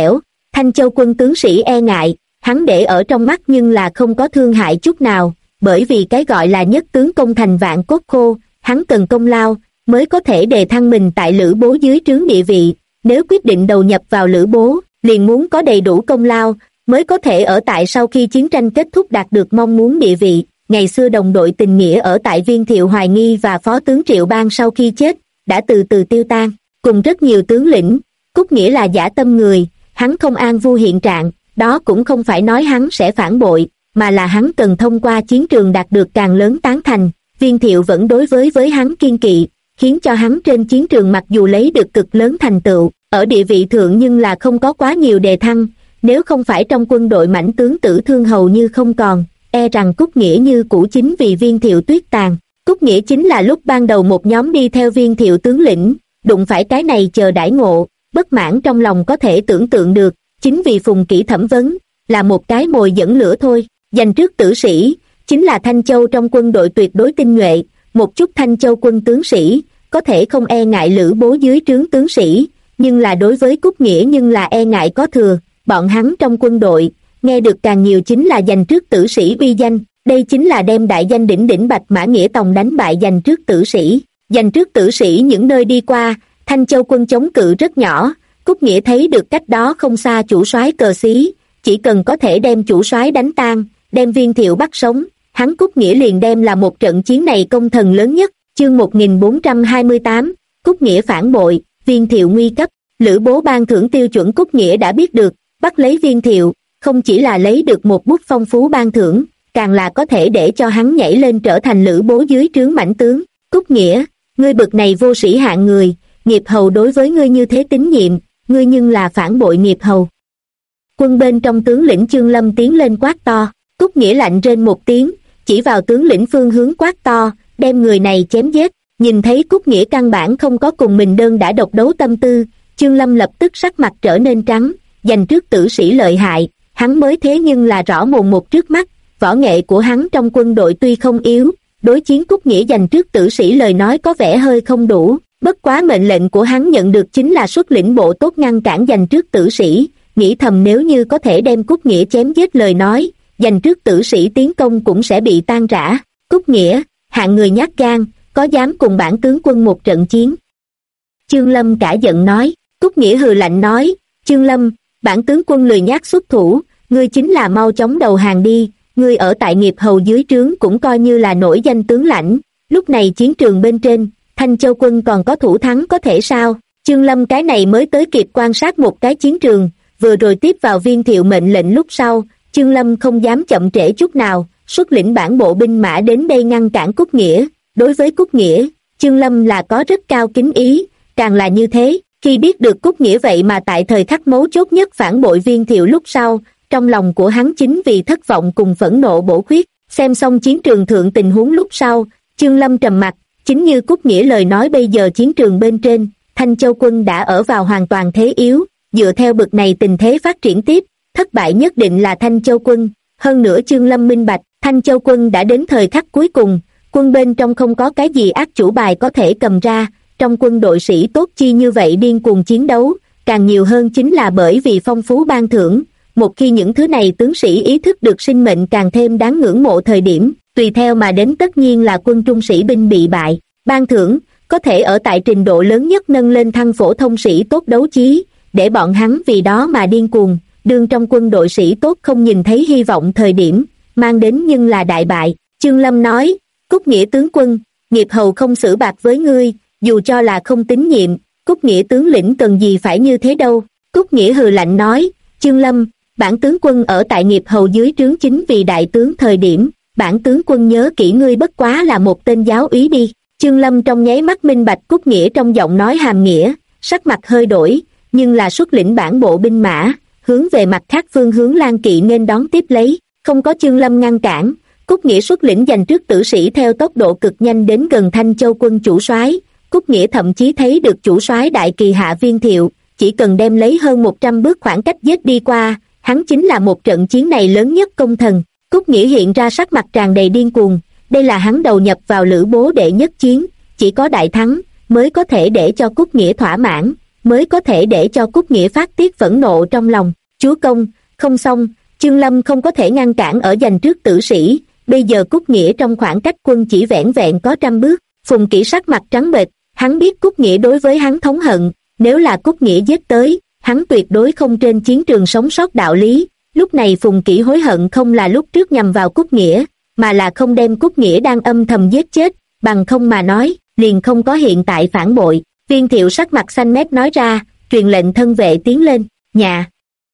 A: Thanh Châu quân tướng sĩ e ngại, hắn để ở trong mắt nhưng là không có thương hại chút nào, bởi vì cái gọi là nhất tướng công thành vạn cốt khô, hắn cần công lao, mới có thể đề thăng mình tại Lữ Bố dưới trướng địa vị, nếu quyết định đầu nhập vào Lữ Bố, liền muốn có đầy đủ công lao, mới có thể ở tại sau khi chiến tranh kết thúc đạt được mong muốn địa vị. Ngày xưa đồng đội tình nghĩa ở tại Viên Thiệu Hoài Nghi và Phó tướng Triệu Bang sau khi chết, đã từ từ tiêu tan, cùng rất nhiều tướng lĩnh, Cúc Nghĩa là dã tâm người, hắn không an vui hiện trạng, đó cũng không phải nói hắn sẽ phản bội, mà là hắn cần thông qua chiến trường đạt được càng lớn tán thành. Viên Thiệu vẫn đối với hắn kiên kỵ, khiến cho hắn trên chiến trường mặc dù lấy được cực lớn thành tựu, ở địa vị thượng nhưng là không có quá nhiều đề thăng, nếu không phải trong quân đội mãnh tướng tử thương hầu như không còn, e rằng Cúc Nghĩa như cũ chính vì Viên Thiệu tuyết tàn. Cúc Nghĩa chính là lúc ban đầu một nhóm đi theo Viên Thiệu tướng lĩnh, đụng phải cái này chờ đãi ngộ, bất mãn trong lòng có thể tưởng tượng được, chính vì Phùng Kỷ thẩm vấn, là một cái mồi dẫn lửa thôi. Giành trước tử sĩ, chính là Thanh Châu trong quân đội tuyệt đối tinh nhuệ, một chút Thanh Châu quân tướng sĩ, có thể không e ngại Lữ Bố dưới trướng tướng sĩ, nhưng là đối với Cúc Nghĩa nhưng là e ngại có thừa, bọn hắn trong quân đội, nghe được càng nhiều chính là giành trước tử sĩ uy danh, đây chính là đem đại danh đỉnh đỉnh Bạch Mã Nghĩa Tòng đánh bại giành trước tử sĩ. Giành trước tử sĩ những nơi đi qua, Thanh Châu quân chống cự rất nhỏ, Cúc Nghĩa thấy được cách đó không xa chủ soái cờ xí, chỉ cần có thể đem chủ soái đánh tan, đem Viên Thiệu bắt sống, hắn Cúc Nghĩa liền đem là một trận chiến này công thần lớn nhất. Chương 1428, Cúc Nghĩa phản bội, Viên Thiệu nguy cấp. Lữ Bố ban thưởng tiêu chuẩn Cúc Nghĩa đã biết được, bắt lấy Viên Thiệu, không chỉ là lấy được một bút phong phú ban thưởng, càng là có thể để cho hắn nhảy lên trở thành Lữ Bố dưới trướng mãnh tướng. Cúc Nghĩa, ngươi bực này vô sĩ hạng người, nghiệp hầu đối với ngươi như thế tín nhiệm, ngươi nhưng là phản bội nghiệp hầu. Quân bên trong tướng lĩnh Chương Lâm tiến lên quát to, Cúc Nghĩa lạnh rên một tiếng, chỉ vào tướng lĩnh phương hướng quát to, đem người này chém giết. Nhìn thấy Cúc Nghĩa căn bản không có cùng mình đơn đã độc đấu tâm tư, Chương Lâm lập tức sắc mặt trở nên trắng, giành trước tử sĩ lợi hại, hắn mới thế nhưng là rõ mồn một trước mắt, võ nghệ của hắn trong quân đội tuy không yếu, đối chiến Cúc Nghĩa giành trước tử sĩ lời nói có vẻ hơi không đủ, bất quá mệnh lệnh của hắn nhận được chính là xuất lĩnh bộ tốt ngăn cản giành trước tử sĩ, nghĩ thầm nếu như có thể đem Cúc Nghĩa chém giết lời nói, giành trước tử sĩ tiến công cũng sẽ bị tan rã. Cúc Nghĩa, hạng người nhát gan, có dám cùng bản tướng quân một trận chiến? Chương Lâm cả giận nói. Cúc Nghĩa hừ lạnh nói, Chương Lâm, bản tướng quân lười nhát xuất thủ, ngươi chính là mau chóng đầu hàng đi, ngươi ở tại nghiệp hầu dưới trướng cũng coi như là nổi danh tướng lãnh, lúc này chiến trường bên trên, Thanh Châu quân còn có thủ thắng có thể sao? Chương Lâm cái này mới tới kịp quan sát một cái chiến trường, vừa rồi tiếp vào Viên Thiệu mệnh lệnh lúc sau, Chương Lâm không dám chậm trễ chút nào, xuất lĩnh bản bộ binh mã đến đây ngăn cản Cúc Nghĩa. Đối với Cúc Nghĩa, Chương Lâm là có rất cao kính ý, càng là như thế, khi biết được Cúc Nghĩa vậy mà tại thời khắc mấu chốt nhất phản bội Viên Thiệu lúc sau, trong lòng của hắn chính vì thất vọng cùng phẫn nộ bổ khuyết. Xem xong chiến trường thượng tình huống lúc sau, Chương Lâm trầm mặt, chính như Cúc Nghĩa lời nói bây giờ chiến trường bên trên, Thanh Châu quân đã ở vào hoàn toàn thế yếu, dựa theo bực này tình thế phát triển tiếp, thất bại nhất định là Thanh Châu quân. Hơn nữa Chương Lâm minh bạch, Thanh Châu quân đã đến thời khắc cuối cùng, quân bên trong không có cái gì ác chủ bài có thể cầm ra, trong quân đội sĩ tốt chi như vậy điên cuồng chiến đấu, càng nhiều hơn chính là bởi vì phong phú ban thưởng. Một khi những thứ này tướng sĩ ý thức được sinh mệnh càng thêm đáng ngưỡng mộ thời điểm, tùy theo mà đến tất nhiên là quân trung sĩ binh bị bại. Ban thưởng có thể ở tại trình độ lớn nhất nâng lên thăng phổ thông sĩ tốt đấu chí, để bọn hắn vì đó mà điên cuồng. Đương trong quân đội sĩ tốt không nhìn thấy hy vọng thời điểm, mang đến nhưng là đại bại. Chương Lâm nói, Cúc Nghĩa tướng quân, nghiệp hầu không xử bạc với ngươi, dù cho là không tín nhiệm, Cúc Nghĩa tướng lĩnh cần gì phải như thế đâu. Cúc Nghĩa hừ lạnh nói, Chương Lâm, bản tướng quân ở tại nghiệp hầu dưới trướng chính vì đại tướng thời điểm, bản tướng quân nhớ kỹ ngươi bất quá là một tên giáo úy đi. Chương Lâm trong nháy mắt minh bạch Cúc Nghĩa trong giọng nói hàm nghĩa, sắc mặt hơi đổi, nhưng là xuất lĩnh bản bộ binh mã, hướng về mặt khác phương hướng Lan Kỵ nên đón tiếp lấy, không có Chương Lâm ngăn cản, Cúc Nghĩa xuất lĩnh giành trước tử sĩ theo tốc độ cực nhanh đến gần Thanh Châu quân chủ soái. Cúc Nghĩa thậm chí thấy được chủ soái đại kỳ hạ Viên Thiệu, chỉ cần đem lấy hơn 100 bước khoảng cách giết đi qua, hắn chính là một trận chiến này lớn nhất công thần. Cúc Nghĩa hiện ra sắc mặt tràn đầy điên cuồng, đây là hắn đầu nhập vào Lữ Bố đệ nhất chiến, chỉ có đại thắng mới có thể để cho Cúc Nghĩa thỏa mãn, mới có thể để cho Cúc Nghĩa phát tiết phẫn nộ trong lòng. Chúa công, không xong, Chương Lâm không có thể ngăn cản ở giành trước tử sĩ, bây giờ Cúc Nghĩa trong khoảng cách quân chỉ vẻn vẹn có 100 bước. Phùng Kỷ sắc mặt trắng bệch, hắn biết Cúc Nghĩa đối với hắn thống hận, nếu là Cúc Nghĩa giết tới, hắn tuyệt đối không trên chiến trường sống sót đạo lý. Lúc này Phùng Kỷ hối hận không là lúc trước nhằm vào Cúc Nghĩa, mà là không đem Cúc Nghĩa đang âm thầm giết chết, bằng không mà nói, liền không có hiện tại phản bội. Viên Thiệu sắc mặt xanh mét nói ra, truyền lệnh thân vệ tiến lên, nhà.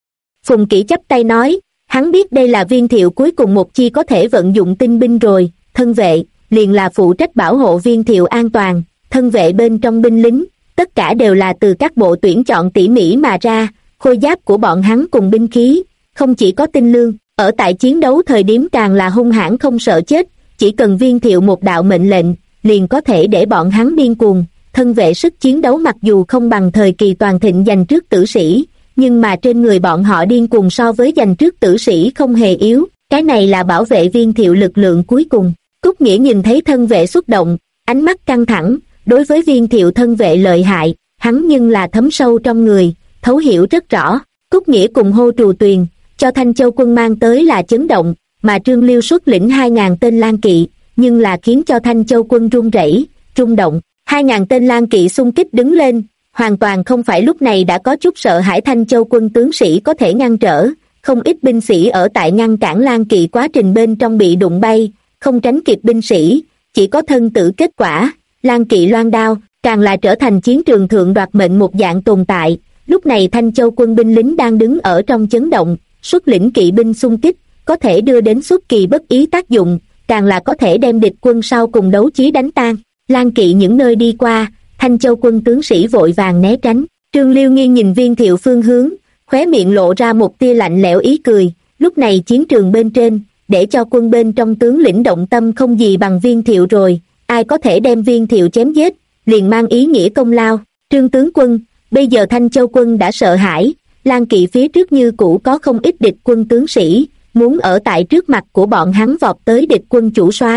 A: Phùng Kỷ chắp tay nói, hắn biết đây là Viên Thiệu cuối cùng một chi có thể vận dụng tinh binh rồi, thân vệ, liền là phụ trách bảo hộ Viên Thiệu an toàn, thân vệ bên trong binh lính, tất cả đều là từ các bộ tuyển chọn tỉ mỉ mà ra, khôi giáp của bọn hắn cùng binh khí, không chỉ có tinh lương, ở tại chiến đấu thời điểm càng là hung hãn không sợ chết, chỉ cần Viên Thiệu một đạo mệnh lệnh, liền có thể để bọn hắn điên cuồng. Thân vệ sức chiến đấu mặc dù không bằng thời kỳ toàn thịnh giành trước tử sĩ, nhưng mà trên người bọn họ điên cuồng so với giành trước tử sĩ không hề yếu, cái này là bảo vệ Viên Thiệu lực lượng cuối cùng. Cúc Nghĩa nhìn thấy thân vệ xuất động, ánh mắt căng thẳng, đối với Viên Thiệu thân vệ lợi hại, hắn nhưng là thấm sâu trong người, thấu hiểu rất rõ. Cúc Nghĩa cùng hô Trù Tuyền, cho Thanh Châu quân mang tới là chấn động, mà Trương Liêu xuất lĩnh 2.000 tên lang kỵ, nhưng là khiến cho Thanh Châu quân run rẩy, rung động. 2.000 tên lang kỵ xung kích đứng lên, hoàn toàn không phải lúc này đã có chút sợ hãi Thanh Châu quân tướng sĩ có thể ngăn trở, không ít binh sĩ ở tại ngăn cản lang kỵ quá trình bên trong bị đụng bay, không tránh kịp binh sĩ, chỉ có thân tử kết quả. Lang kỵ loan đao, càng là trở thành chiến trường thượng đoạt mệnh một dạng tồn tại. Lúc này Thanh Châu quân binh lính đang đứng ở trong chấn động, xuất lĩnh kỵ binh xung kích, có thể đưa đến xuất kỳ bất ý tác dụng, càng là có thể đem địch quân sau cùng đấu chí đánh tan. Lang kỵ những nơi đi qua, Thanh Châu quân tướng sĩ vội vàng né tránh. Trương Liêu nghiêng nhìn Viên Thiệu phương hướng, khóe miệng lộ ra một tia lạnh lẽo ý cười. Lúc này chiến trường bên trên, để cho quân bên trong tướng lĩnh động tâm không gì bằng Viên Thiệu rồi, ai có thể đem Viên Thiệu chém giết, liền mang ý nghĩa công lao. Trương tướng quân, bây giờ Thanh Châu quân đã sợ hãi, lang kỵ phía trước như cũ có không ít địch quân tướng sĩ, muốn ở tại trước mặt của bọn hắn vọt tới địch quân chủ soái.